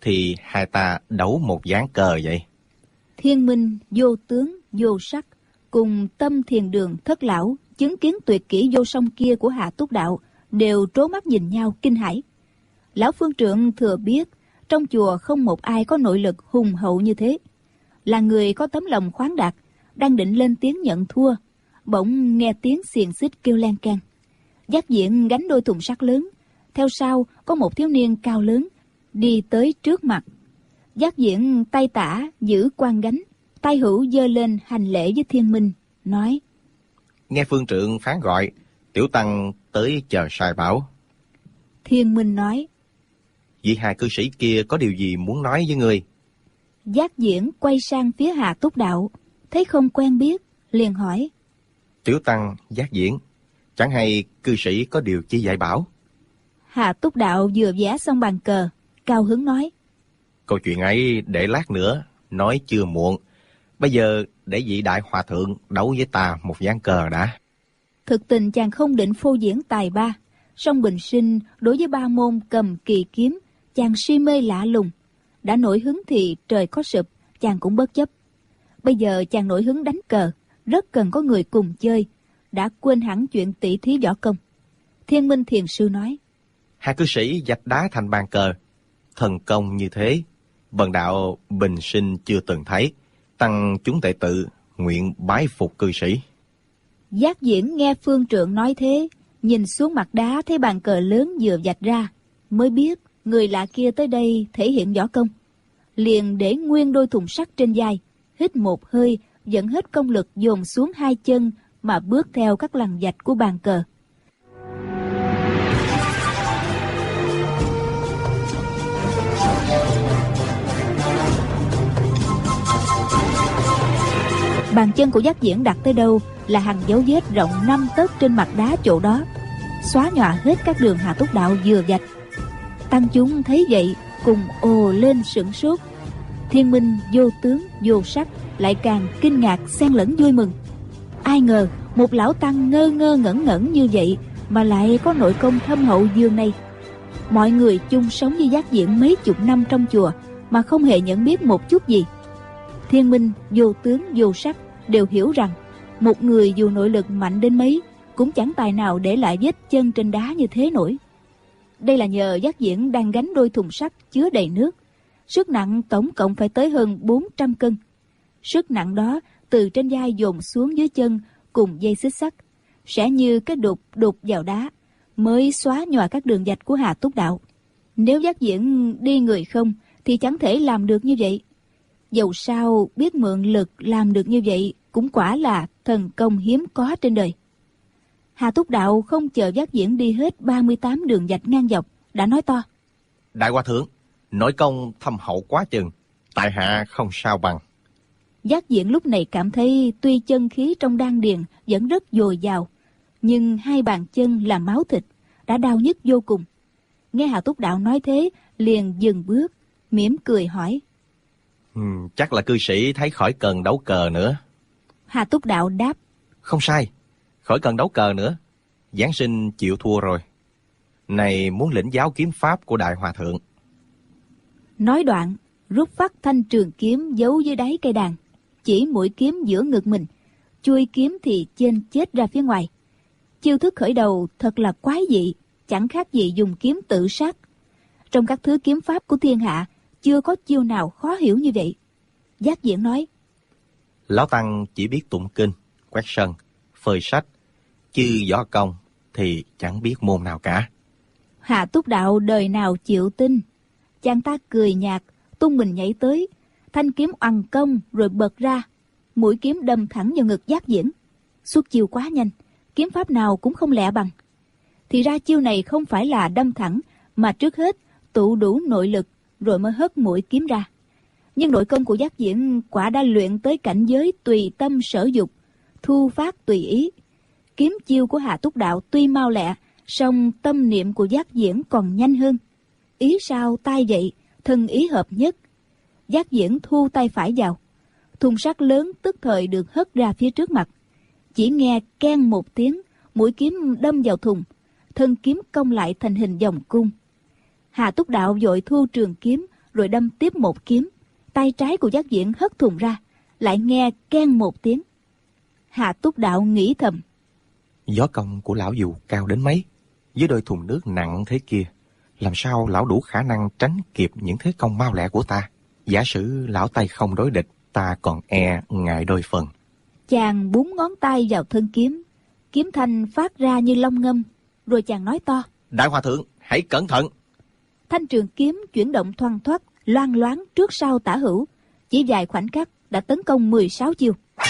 thì hai ta đấu một ván cờ vậy.
Thiên Minh, Vô Tướng, Vô Sắc cùng Tâm Thiền Đường Thất Lão chứng kiến tuyệt kỹ vô song kia của Hạ Túc Đạo đều trố mắt nhìn nhau kinh hãi. Lão phương trượng thừa biết trong chùa không một ai có nội lực hùng hậu như thế, là người có tấm lòng khoáng đạt, đang định lên tiếng nhận thua, bỗng nghe tiếng xiềng xích kêu len keng. Giác Viễn gánh đôi thùng sắt lớn, theo sau có một thiếu niên cao lớn đi tới trước mặt. Giác Viễn tay tả giữ quan gánh, tay hữu giơ lên hành lễ với Thiên Minh, nói:
Nghe phương trượng phán gọi, tiểu tăng tới chờ sai bảo.
Thiên Minh nói:
Vị hai cư sĩ kia có điều gì muốn nói với ngươi?
Giác Viễn quay sang phía Hạ Túc Đạo, thấy không quen biết, liền hỏi:
Tiểu tăng Giác Viễn, chẳng hay cư sĩ có điều chi dạy bảo?
Hạ Túc Đạo vừa vẽ xong bàn cờ, cao hứng nói:
Câu chuyện ấy để lát nữa, nói chưa muộn. Bây giờ để vị đại hòa thượng đấu với ta một ván cờ đã.
Thực tình chàng không định phô diễn tài ba, song bình sinh đối với ba môn cầm kỳ kiếm, chàng si mê lạ lùng. Đã nổi hứng thì trời có sụp, chàng cũng bất chấp. Bây giờ chàng nổi hứng đánh cờ, rất cần có người cùng chơi, đã quên hẳn chuyện tỷ thí võ công. Thiên Minh Thiền Sư nói:
Hai cư sĩ vạch đá thành bàn cờ, thần công như thế, bần đạo bình sinh chưa từng thấy. Tăng chúng đệ tử nguyện bái phục cư sĩ.
Giác Viễn nghe phương trượng nói thế, nhìn xuống mặt đá thấy bàn cờ lớn vừa vạch ra, mới biết người lạ kia tới đây thể hiện võ công. Liền để nguyên đôi thùng sắt trên vai, hít một hơi, dẫn hết công lực dồn xuống hai chân mà bước theo các lằn vạch của bàn cờ. Bàn chân của Giác Viễn đặt tới đâu là hàng dấu vết rộng 5 tấc trên mặt đá chỗ đó, xóa nhòa hết các đường Hạ Túc Đạo vừa vạch. Tăng chúng thấy vậy cùng ồ lên sửng sốt. Thiên Minh, Vô Tướng, Vô Sắc lại càng kinh ngạc xen lẫn vui mừng. Ai ngờ một lão tăng ngơ ngơ ngẩn ngẩn như vậy mà lại có nội công thâm hậu dường này. Mọi người chung sống với Giác Viễn mấy chục năm trong chùa mà không hề nhận biết một chút gì. Thiên Minh, Vô Tướng, Vô Sắc đều hiểu rằng một người dù nội lực mạnh đến mấy cũng chẳng tài nào để lại vết chân trên đá như thế nổi. Đây là nhờ Giác Viễn đang gánh đôi thùng sắt chứa đầy nước, sức nặng tổng cộng phải tới hơn 400 cân. Sức nặng đó từ trên vai dồn xuống dưới chân cùng dây xích sắt, sẽ như cái đục đục vào đá mới xóa nhòa các đường vạch của Hạ Túc Đạo. Nếu Giác Viễn đi người không thì chẳng thể làm được như vậy. Dầu sao biết mượn lực làm được như vậy cũng quả là thần công hiếm có trên đời. Hạ Túc Đạo không chờ Giác Viễn đi hết 38 đường vạch ngang dọc, đã nói to:
Đại hòa thượng, nội công thâm hậu quá chừng, tại hạ không sao bằng.
Giác Viễn lúc này cảm thấy tuy chân khí trong đan điền vẫn rất dồi dào, nhưng hai bàn chân là máu thịt, đã đau nhức vô cùng. Nghe Hạ Túc Đạo nói thế, liền dừng bước, mỉm cười hỏi:
Chắc là cư sĩ thấy khỏi cần đấu cờ nữa.
Hạ Túc Đạo đáp:
Không sai, khỏi cần đấu cờ nữa. Giáng sinh chịu thua rồi. Này muốn lĩnh giáo kiếm pháp của đại hòa thượng.
Nói đoạn, rút phát thanh trường kiếm giấu dưới đáy cây đàn, chỉ mũi kiếm giữa ngực mình, chuôi kiếm thì chênh chết ra phía ngoài. Chiêu thức khởi đầu thật là quái dị, chẳng khác gì dùng kiếm tự sát. Trong các thứ kiếm pháp của thiên hạ, chưa có chiêu nào khó hiểu như vậy. Giác Viễn nói:
Lão Tăng chỉ biết tụng kinh, quét sân, phơi sách, chứ võ công thì chẳng biết môn nào cả.
Hạ Túc Đạo đời nào chịu tin. Chàng ta cười nhạt, tung mình nhảy tới, thanh kiếm oằn công rồi bật ra, mũi kiếm đâm thẳng vào ngực Giác Viễn. Xuất chiêu quá nhanh, kiếm pháp nào cũng không lẹ bằng. Thì ra chiêu này không phải là đâm thẳng, mà trước hết tụ đủ nội lực rồi mới hất mũi kiếm ra. Nhưng nội công của Giác Viễn quả đã luyện tới cảnh giới tùy tâm sở dục, thu phát tùy ý. Kiếm chiêu của Hạ Túc Đạo tuy mau lẹ, song tâm niệm của Giác Viễn còn nhanh hơn. Ý sao tai vậy, thân ý hợp nhất. Giác Viễn thu tay phải vào, thùng sắt lớn tức thời được hất ra phía trước mặt. Chỉ nghe keng một tiếng, mũi kiếm đâm vào thùng, thân kiếm cong lại thành hình vòng cung. Hạ Túc Đạo vội thu trường kiếm rồi đâm tiếp một kiếm. Tay trái của Giác Viễn hất thùng ra, lại nghe keng một tiếng. Hà Túc Đạo nghĩ thầm,
Võ công của lão dù cao đến mấy, với đôi thùng nước nặng thế kia, làm sao lão đủ khả năng tránh kịp những thế công mau lẹ của ta? Giả sử lão tay không đối địch, ta còn ngại đôi phần.
Chàng búng ngón tay vào thân kiếm, kiếm thanh phát ra như long ngâm, rồi chàng nói to,
Đại hòa thượng, hãy cẩn thận.
thanh trường kiếm chuyển động thoăn thoắt, loang loáng trước sau tả hữu, chỉ vài khoảnh khắc đã tấn công 16 chiêu.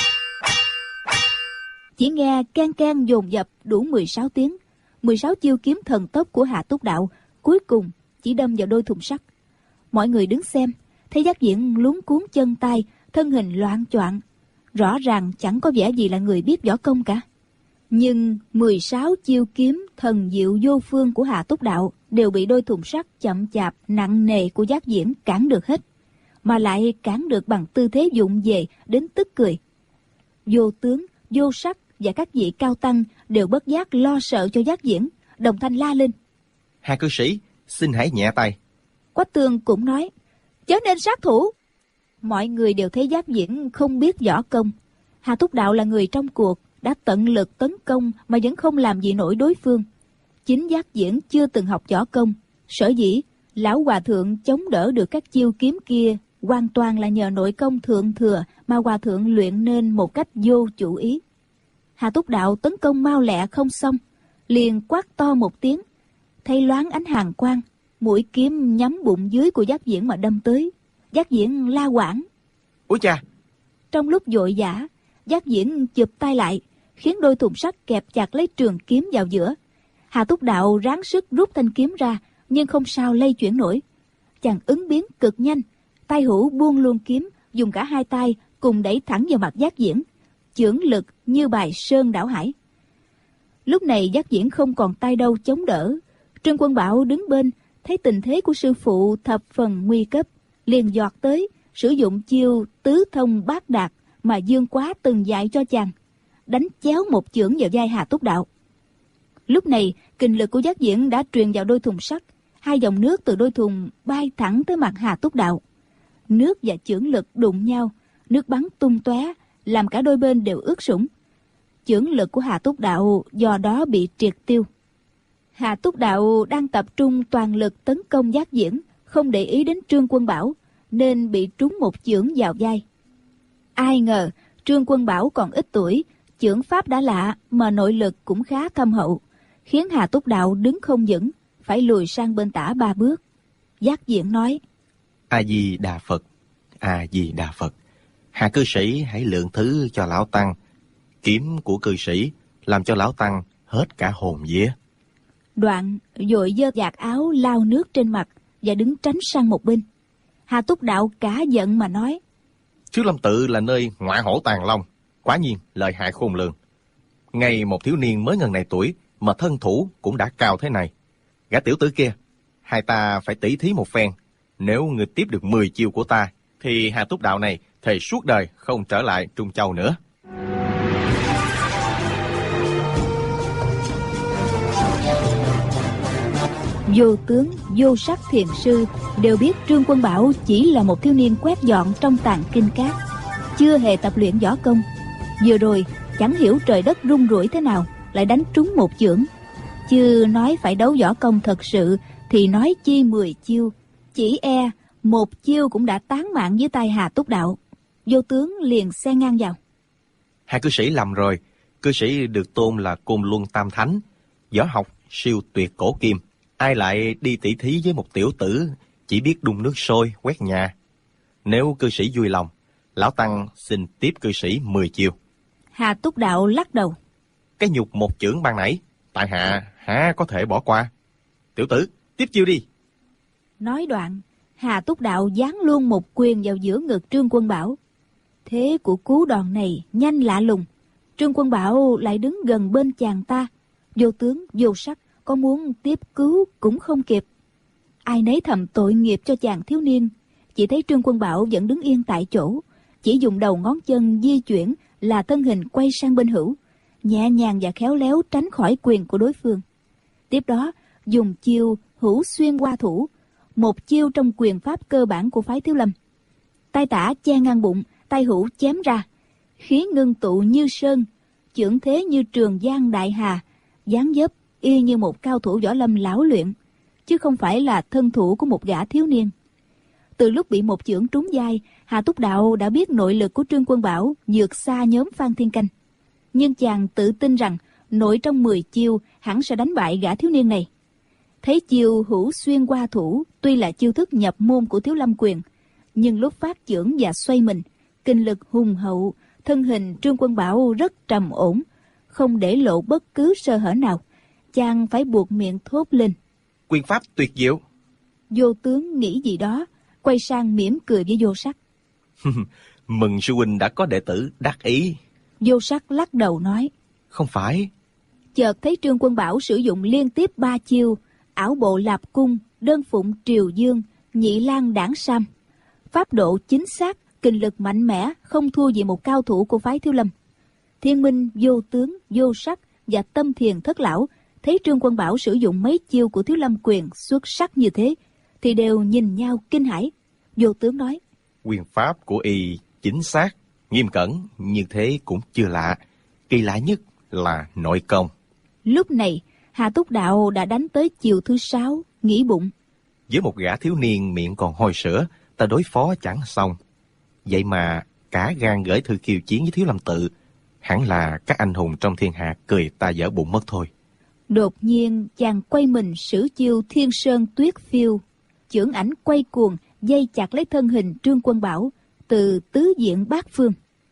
Chỉ nghe keng keng dồn dập đủ 16 tiếng, 16 chiêu kiếm thần tốc của Hà Túc Đạo cuối cùng chỉ đâm vào đôi thùng sắt. Mọi người đứng xem, thấy Giác Viễn luống cuống chân tay, thân hình loạng choạng, rõ ràng chẳng có vẻ gì là người biết võ công cả. Nhưng 16 chiêu kiếm thần diệu vô phương của Hà Túc Đạo đều bị đôi thùng sắt chậm chạp nặng nề của Giác Viễn cản được hết, mà lại cản được bằng tư thế vụng về đến tức cười. Vô Tướng, Vô Sắc và các vị cao tăng đều bất giác lo sợ cho Giác Viễn, đồng thanh la lên,
Hà cư sĩ, xin hãy nhẹ tay.
Quách Tương cũng nói, chớ nên sát thủ. Mọi người đều thấy Giác Viễn không biết võ công. Hà Túc Đạo là người trong cuộc, đã tận lực tấn công mà vẫn không làm gì nổi đối phương. Chính Giác Viễn chưa từng học võ công, sở dĩ lão hòa thượng chống đỡ được các chiêu kiếm kia hoàn toàn là nhờ nội công thượng thừa mà hòa thượng luyện nên một cách vô chủ ý. Hà Túc Đạo tấn công mau lẹ không xong, liền quát to một tiếng, thấy loáng ánh hàn quang, mũi kiếm nhắm bụng dưới của Giác Viễn mà đâm tới. Giác Viễn la quảng.
Úi cha!
Trong lúc vội vã, Giác Viễn chụp tay lại, khiến đôi thùng sắt kẹp chặt lấy trường kiếm vào giữa. Hà Túc Đạo ráng sức rút thanh kiếm ra, nhưng không sao lay chuyển nổi. Chàng ứng biến cực nhanh, tay hữu buông luôn kiếm, dùng cả hai tay cùng đẩy thẳng vào mặt Giác Viễn, chưởng lực như bài sơn đảo hải. Lúc này Giác Viễn không còn tay đâu chống đỡ. Trương Quân Bảo đứng bên, thấy tình thế của sư phụ thập phần nguy cấp, liền giọt tới, sử dụng chiêu tứ thông bát đạt mà Dương Quá từng dạy cho chàng, đánh chéo một chưởng vào vai Hà Túc Đạo. Lúc này kình lực của Giác Viễn đã truyền vào đôi thùng sắt, hai dòng nước từ đôi thùng bay thẳng tới mặt Hà Túc Đạo. Nước và chưởng lực đụng nhau, nước bắn tung tóe, làm cả đôi bên đều ướt sũng. Chưởng lực của Hà Túc Đạo do đó bị triệt tiêu. Hà Túc Đạo đang tập trung toàn lực tấn công Giác Viễn, không để ý đến Trương Quân Bảo, nên bị trúng một chưởng vào vai. Ai ngờ Trương Quân Bảo còn ít tuổi, chưởng pháp đã lạ mà nội lực cũng khá thâm hậu, khiến Hà Túc Đạo đứng không vững, phải lùi sang bên tả 3 bước. Giác Viễn nói,
A Di Đà Phật, A Di Đà Phật. Hà cư sĩ hãy lượng thứ cho lão tăng. Kiếm của cư sĩ làm cho lão tăng hết cả hồn vía.
Đoạn vội giơ vạt áo lau nước trên mặt và đứng tránh sang một bên. Hà Túc Đạo cả giận mà nói,
Thiếu Lâm Tự là nơi ngọa hổ tàng long, quả nhiên lợi hại khôn lường. Ngay một thiếu niên mới ngần này tuổi mà thân thủ cũng đã cao thế này. Gã tiểu tử kia, hai ta phải tỉ thí một phen. Nếu người tiếp được 10 chiêu của ta, thì Hà Túc Đạo này thề suốt đời không trở lại Trung Châu nữa.
Vô Tướng, Vô Sắc thiền sư đều biết Trương Quân Bảo chỉ là một thiếu niên quét dọn trong tàng kinh cát, chưa hề tập luyện võ công. Vừa rồi chẳng hiểu trời đất rung rủi thế nào lại đánh trúng một chưởng. Chứ nói phải đấu võ công thật sự thì nói chi 10 chiêu, chỉ một chiêu cũng đã tán mạng dưới tay Hà Túc Đạo. Vô Tướng liền xen ngang vào,
Hà cư sĩ lầm rồi. Cư sĩ được tôn là Côn Luân Tam Thánh, võ học siêu tuyệt cổ kim. Ai lại đi tỉ thí với một tiểu tử chỉ biết đun nước sôi quét nhà? Nếu cư sĩ vui lòng, lão tăng xin tiếp cư sĩ 10 chiêu.
Hà Túc Đạo lắc đầu,
Cái nhục một chưởng ban nãy, tại hạ há có thể bỏ qua. Tiểu tử, tiếp chiêu đi.
nói đoạn Hà Túc Đạo giáng luôn một quyền vào giữa ngực Trương Quân Bảo. Thế của cú đòn này nhanh lạ lùng. Trương Quân Bảo lại đứng gần bên chàng ta. Vô Tướng, Vô Sắc có muốn tiếp cứu cũng không kịp. Ai nấy thầm tội nghiệp cho chàng thiếu niên. Chỉ thấy Trương Quân Bảo vẫn đứng yên tại chỗ, chỉ dùng đầu ngón chân di chuyển là thân hình quay sang bên hữu, nhẹ nhàng và khéo léo tránh khỏi quyền của đối phương. Tiếp đó dùng chiêu hữu xuyên qua thủ, một chiêu trong quyền pháp cơ bản của phái Thiếu Lâm. Tay tả che ngang bụng, tay hữu chém ra, khí ngưng tụ như sơn, chưởng thế như Trường Giang đại hà, dáng dấp y như một cao thủ võ lâm lão luyện, chứ không phải là thân thủ của một gã thiếu niên. Từ lúc bị một chưởng trúng vai, Hà Túc Đạo đã biết nội lực của Trương Quân Bảo vượt xa nhóm Phan Thiên Canh, nhưng chàng tự tin rằng nội trong 10 chiêu hẳn sẽ đánh bại gã thiếu niên này. Thấy chiêu hữu xuyên qua thủ tuy là chiêu thức nhập môn của Thiếu Lâm quyền, nhưng lúc phát chưởng và xoay mình, kinh lực hùng hậu, thân hình Trương Quân Bảo rất trầm ổn, không để lộ bất cứ sơ hở nào. Chàng phải buộc miệng thốt lên:
Quyền pháp tuyệt diệu.
Vô Tướng nghĩ gì đó, quay sang mỉm cười với Vô Sắc.
Mừng sư huynh đã có đệ tử đắc ý.
Vô Sắc lắc đầu nói:
Không phải.
Chợt thấy Trương Quân Bảo sử dụng liên tiếp 3 chiêu: ảo bộ lạp cung, đơn phụng triều dương, nhị lang đảng sam. Pháp độ chính xác, kinh lực mạnh mẽ, không thua gì một cao thủ của phái Thiếu Lâm. Thiên Minh, Vô Tướng, Vô Sắc và Tâm Thiền Thất Lão thấy Trương Quân Bảo sử dụng mấy chiêu của Thiếu Lâm quyền xuất sắc như thế thì đều nhìn nhau kinh hãi. Vô Tướng nói:
Quyền pháp của y chính xác, nghiêm cẩn, như thế cũng chưa lạ. Kỳ lạ nhất là nội công.
Lúc này Hà Túc Đạo đã đánh tới chiều thứ 6, nghĩ bụng:
Với một gã thiếu niên miệng còn hôi sữa, ta đối phó chẳng xong. Vậy mà cả gan gửi thư khiêu chiến với Thiếu Lâm tự, hẳn là các anh hùng trong thiên hạ cười ta dở bụng mất thôi.
Đột nhiên chàng quay mình sử chiêu Thiên Sơn Tuyết Phiêu, chưởng ảnh quay cuồng dây chặt lấy thân hình Trương Quân Bảo từ tứ diện bát phương.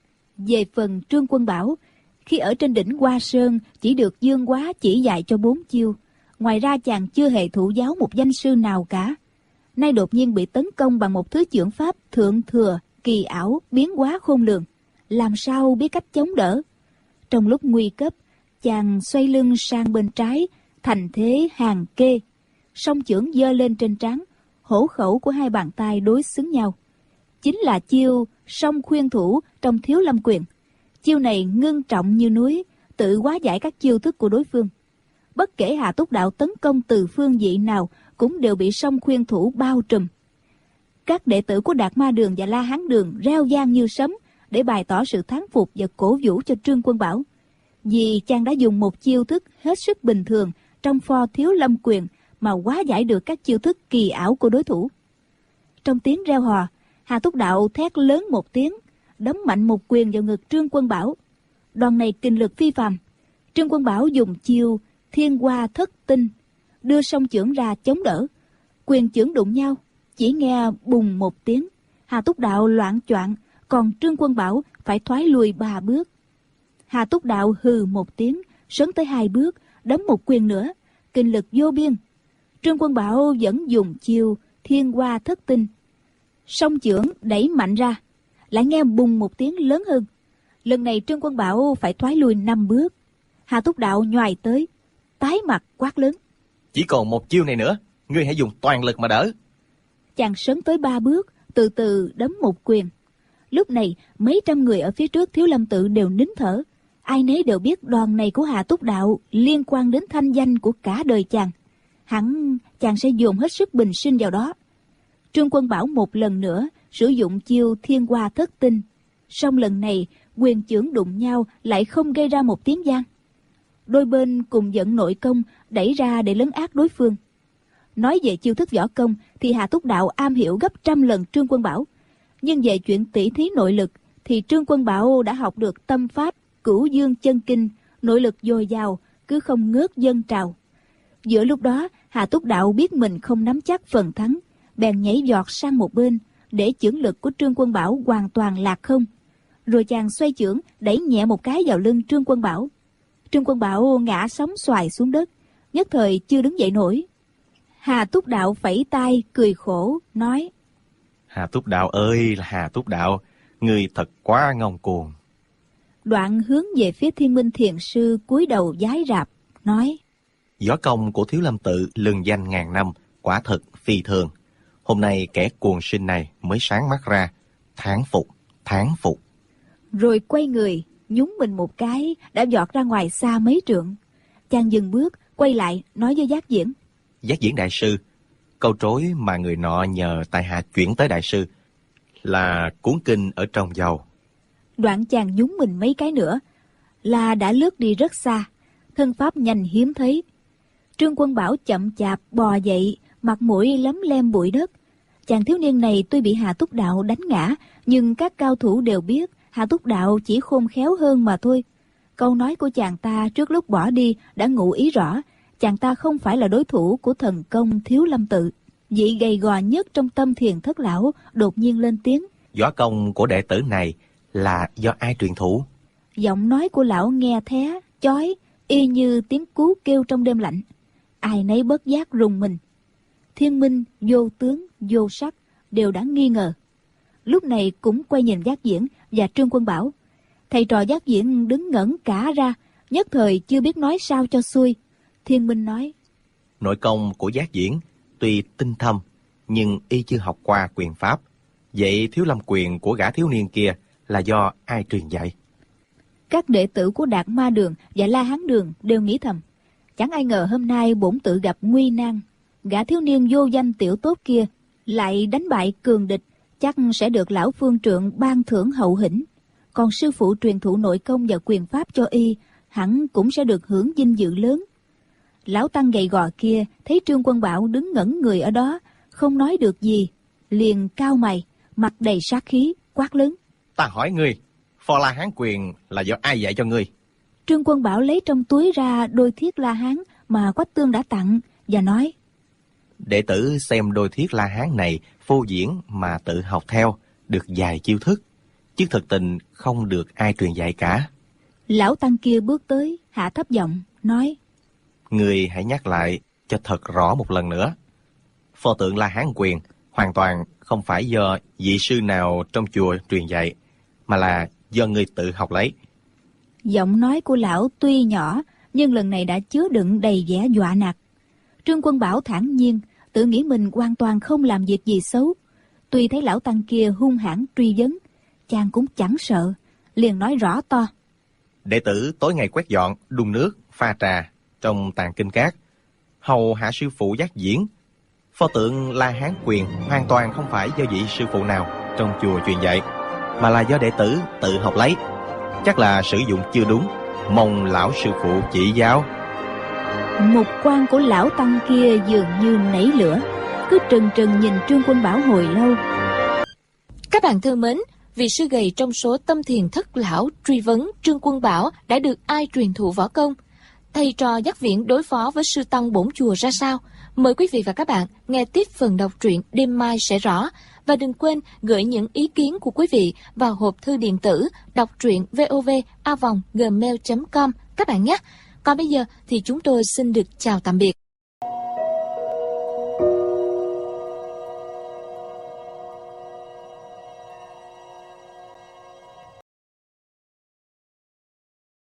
Về phần Trương Quân Bảo, khi ở trên đỉnh Hoa Sơn chỉ được Dương Quá chỉ dạy cho 4 chiêu, ngoài ra chàng chưa hề thụ giáo một danh sư nào cả. Nay đột nhiên bị tấn công bằng một thứ chưởng pháp thượng thừa, kỳ ảo, biến hóa khôn lường, làm sao biết cách chống đỡ. Trong lúc nguy cấp, chàng xoay lưng sang bên trái, thành thế hàng kê, song chưởng giơ lên trên trán, hổ khẩu của hai bàn tay đối xứng nhau. Chính là chiêu song khuyên thủ trong Thiếu Lâm quyền. Chiêu này ngưng trọng như núi, tự hóa giải các chiêu thức của đối phương. Bất kể Hà Túc Đạo tấn công từ phương vị nào cũng đều bị song khuyên thủ bao trùm. Các đệ tử của Đạt Ma Đường và La Hán Đường reo vang như sấm để bày tỏ sự thán phục và cổ vũ cho Trương Quân Bảo, vì chàng đã dùng một chiêu thức hết sức bình thường trong pho Thiếu Lâm quyền mà hóa giải được các chiêu thức kỳ ảo của đối thủ. Trong tiếng reo hò, Hà Túc Đạo thét lớn một tiếng, đấm mạnh một quyền vào ngực Trương Quân Bảo. Đòn này kinh lực phi phàm. Trương Quân Bảo dùng chiêu Thiên Hoa Thất Tinh, đưa song chưởng ra chống đỡ. Quyền chưởng đụng nhau, chỉ nghe bùng một tiếng, Hà Túc Đạo loạng choạng, còn Trương Quân Bảo phải thoái lùi 3 bước. Hà Túc Đạo hừ một tiếng, sấn tới 2 bước, đấm một quyền nữa, kinh lực vô biên. Trương Quân Bảo vẫn dùng chiêu Thiên Hoa Thất Tinh, song chưởng đẩy mạnh ra, lại nghe bùng một tiếng lớn hơn. Lần này Trương Quân Bảo phải thoái lùi 5 bước. Hà Túc Đạo nhoài tới, tái mặt quát lớn:
Chỉ còn một chiêu này nữa, ngươi hãy dùng toàn lực mà đỡ.
Chàng sấn tới 3 bước, từ từ đấm một quyền. Lúc này mấy trăm người ở phía trước Thiếu Lâm tự đều nín thở. Ai nấy đều biết đòn này của Hà Túc Đạo liên quan đến thanh danh của cả đời chàng. Hẳn chàng sẽ dồn hết sức bình sinh vào đó. Trương Quân Bảo một lần nữa sử dụng chiêu Thiên Hoa Thất Tinh, song lần này quyền chưởng đụng nhau lại không gây ra một tiếng vang. Đôi bên cùng dẫn nội công đẩy ra để lấn át đối phương. Nói về chiêu thức võ công thì Hà Túc Đạo am hiểu gấp 100 lần Trương Quân Bảo, nhưng về chuyện tỉ thí nội lực thì Trương Quân Bảo đã học được tâm pháp Cửu Dương Chân Kinh, nội lực dồi dào, cứ không ngớt dâng trào. Giữa lúc đó, Hà Túc Đạo biết mình không nắm chắc phần thắng, bèn nhảy giọt sang một bên để chưởng lực của Trương Quân Bảo hoàn toàn lạc không. Rồi chàng xoay chưởng đẩy nhẹ một cái vào lưng Trương Quân Bảo. Trương Quân Bảo ngã sóng xoài xuống đất, nhất thời chưa đứng dậy nổi. Hà Túc Đạo phẩy tay cười khổ nói:
Hà Túc Đạo ơi là Hà Túc Đạo, ngươi thật quá ngông cuồng.
Đoạn hướng về phía Thiên Minh Thiền Sư cúi đầu vái rạp nói:
Võ công của Thiếu Lâm tự lừng danh ngàn năm, quả thật phi thường. Hôm nay kẻ cuồng sinh này mới sáng mắt ra, thán phục, thán phục.
Rồi quay người, nhúng mình một cái, đã giọt ra ngoài xa mấy trượng. Chàng dừng bước, quay lại nói với Giác Diễn:
Giác Diễn đại sư, Câu trối mà người nọ nhờ tại hạ chuyển tới đại sư là cuốn kinh ở trong dầu.
Đoạn chàng nhúng mình mấy cái nữa là đã lướt đi rất xa, thân pháp nhanh hiếm thấy. Trương Quân Bảo chậm chạp bò dậy, mặt mũi lấm lem bụi đất. Chàng thiếu niên này tuy bị Hạ Túc Đạo đánh ngã, nhưng các cao thủ đều biết Hạ Túc Đạo chỉ khôn khéo hơn mà thôi. Câu nói của chàng ta trước lúc bỏ đi đã ngụ ý rõ, chàng ta không phải là đối thủ của thần công Thiếu Lâm Tự. Vị gầy gò nhất trong Tâm Thiền Thất lão đột nhiên lên tiếng.
Võ công của đệ tử này là do ai truyền thụ?
Giọng nói của lão nghe thé, chói, y như tiếng cú kêu trong đêm lạnh. Ai nấy bất giác rùng mình. Thiên Minh, Vô Tướng, Vô Sắc đều đã nghi ngờ. Lúc này cũng quay nhìn Giác Diễn và Trương Quân Bảo. Thầy trò Giác Diễn đứng ngẩn cả ra, nhất thời chưa biết nói sao cho xuôi. Thiên Minh nói:
Nội công của Giác Diễn tuy tinh thâm, nhưng y chưa học qua quyền pháp. Vậy Thiếu Lâm quyền của gã thiếu niên kia là do ai truyền dạy?
Các đệ tử của Đạt Ma Đường và La Hán Đường đều nghĩ thầm, chẳng ai ngờ hôm nay bổn tự gặp nguy nan. Gã thiếu niên vô danh tiểu tốt kia lại đánh bại cường địch, chắc sẽ được lão phương trượng ban thưởng hậu hĩnh. Còn sư phụ truyền thụ nội công và quyền pháp cho y, hẳn cũng sẽ được hưởng vinh dự lớn. Lão tăng gầy gò kia thấy Trương Quân Bảo đứng ngẩn người ở đó, không nói được gì, liền cau mày, mặt đầy sát khí, quát lớn:
Ta hỏi ngươi, Phò La Hán quyền là do ai dạy cho ngươi?
Trương Quân Bảo lấy trong túi ra đôi thiết La Hán mà Quách Tương đã tặng và nói:
Đệ tử xem đôi thiết La Hán này phô diễn mà tự học theo, được vài chiêu thức, chứ thực tình không được ai truyền dạy cả.
Lão tăng kia bước tới, hạ thấp giọng nói:
Ngươi hãy nhắc lại cho thật rõ một lần nữa. Pho tượng La Hán quyền hoàn toàn không phải do vị sư nào trong chùa truyền dạy, mà là do ngươi tự học lấy.
Giọng nói của lão tuy nhỏ, nhưng lần này đã chứa đựng đầy vẻ dọa nạt. Trương Quân Bảo thản nhiên, tự nghĩ mình hoàn toàn không làm việc gì xấu. Tuy thấy lão tăng kia hung hãn truy vấn, chàng cũng chẳng sợ, liền nói rõ to:
Đệ tử tối ngày quét dọn, đun nước, pha trà trong tàng kinh cát, hầu hạ sư phụ Giác Diễn. Pho tượng La Hán quyền hoàn toàn không phải do vị sư phụ nào trong chùa truyền dạy, mà là do đệ tử tự học lấy. Chắc là sử dụng chưa đúng, mong lão sư phụ chỉ giáo.
Mục quan của lão tăng kia dường như nảy lửa, cứ trừng trừng nhìn Trương Quân Bảo hồi lâu.
Các bạn thân mến, vị sư gầy trong số Tâm Thiền Thất lão truy vấn Trương Quân Bảo đã được ai truyền thụ võ công, thầy trò Giác Viễn đối phó với sư tăng bổn chùa ra sao. Mời quý vị và các bạn nghe tiếp phần đọc truyện đêm mai sẽ rõ. Và đừng quên gửi những ý kiến của quý vị vào hộp thư điện tử đọc truyện vov@gmail.com các bạn nhé. Còn bây giờ thì chúng tôi xin được chào tạm biệt.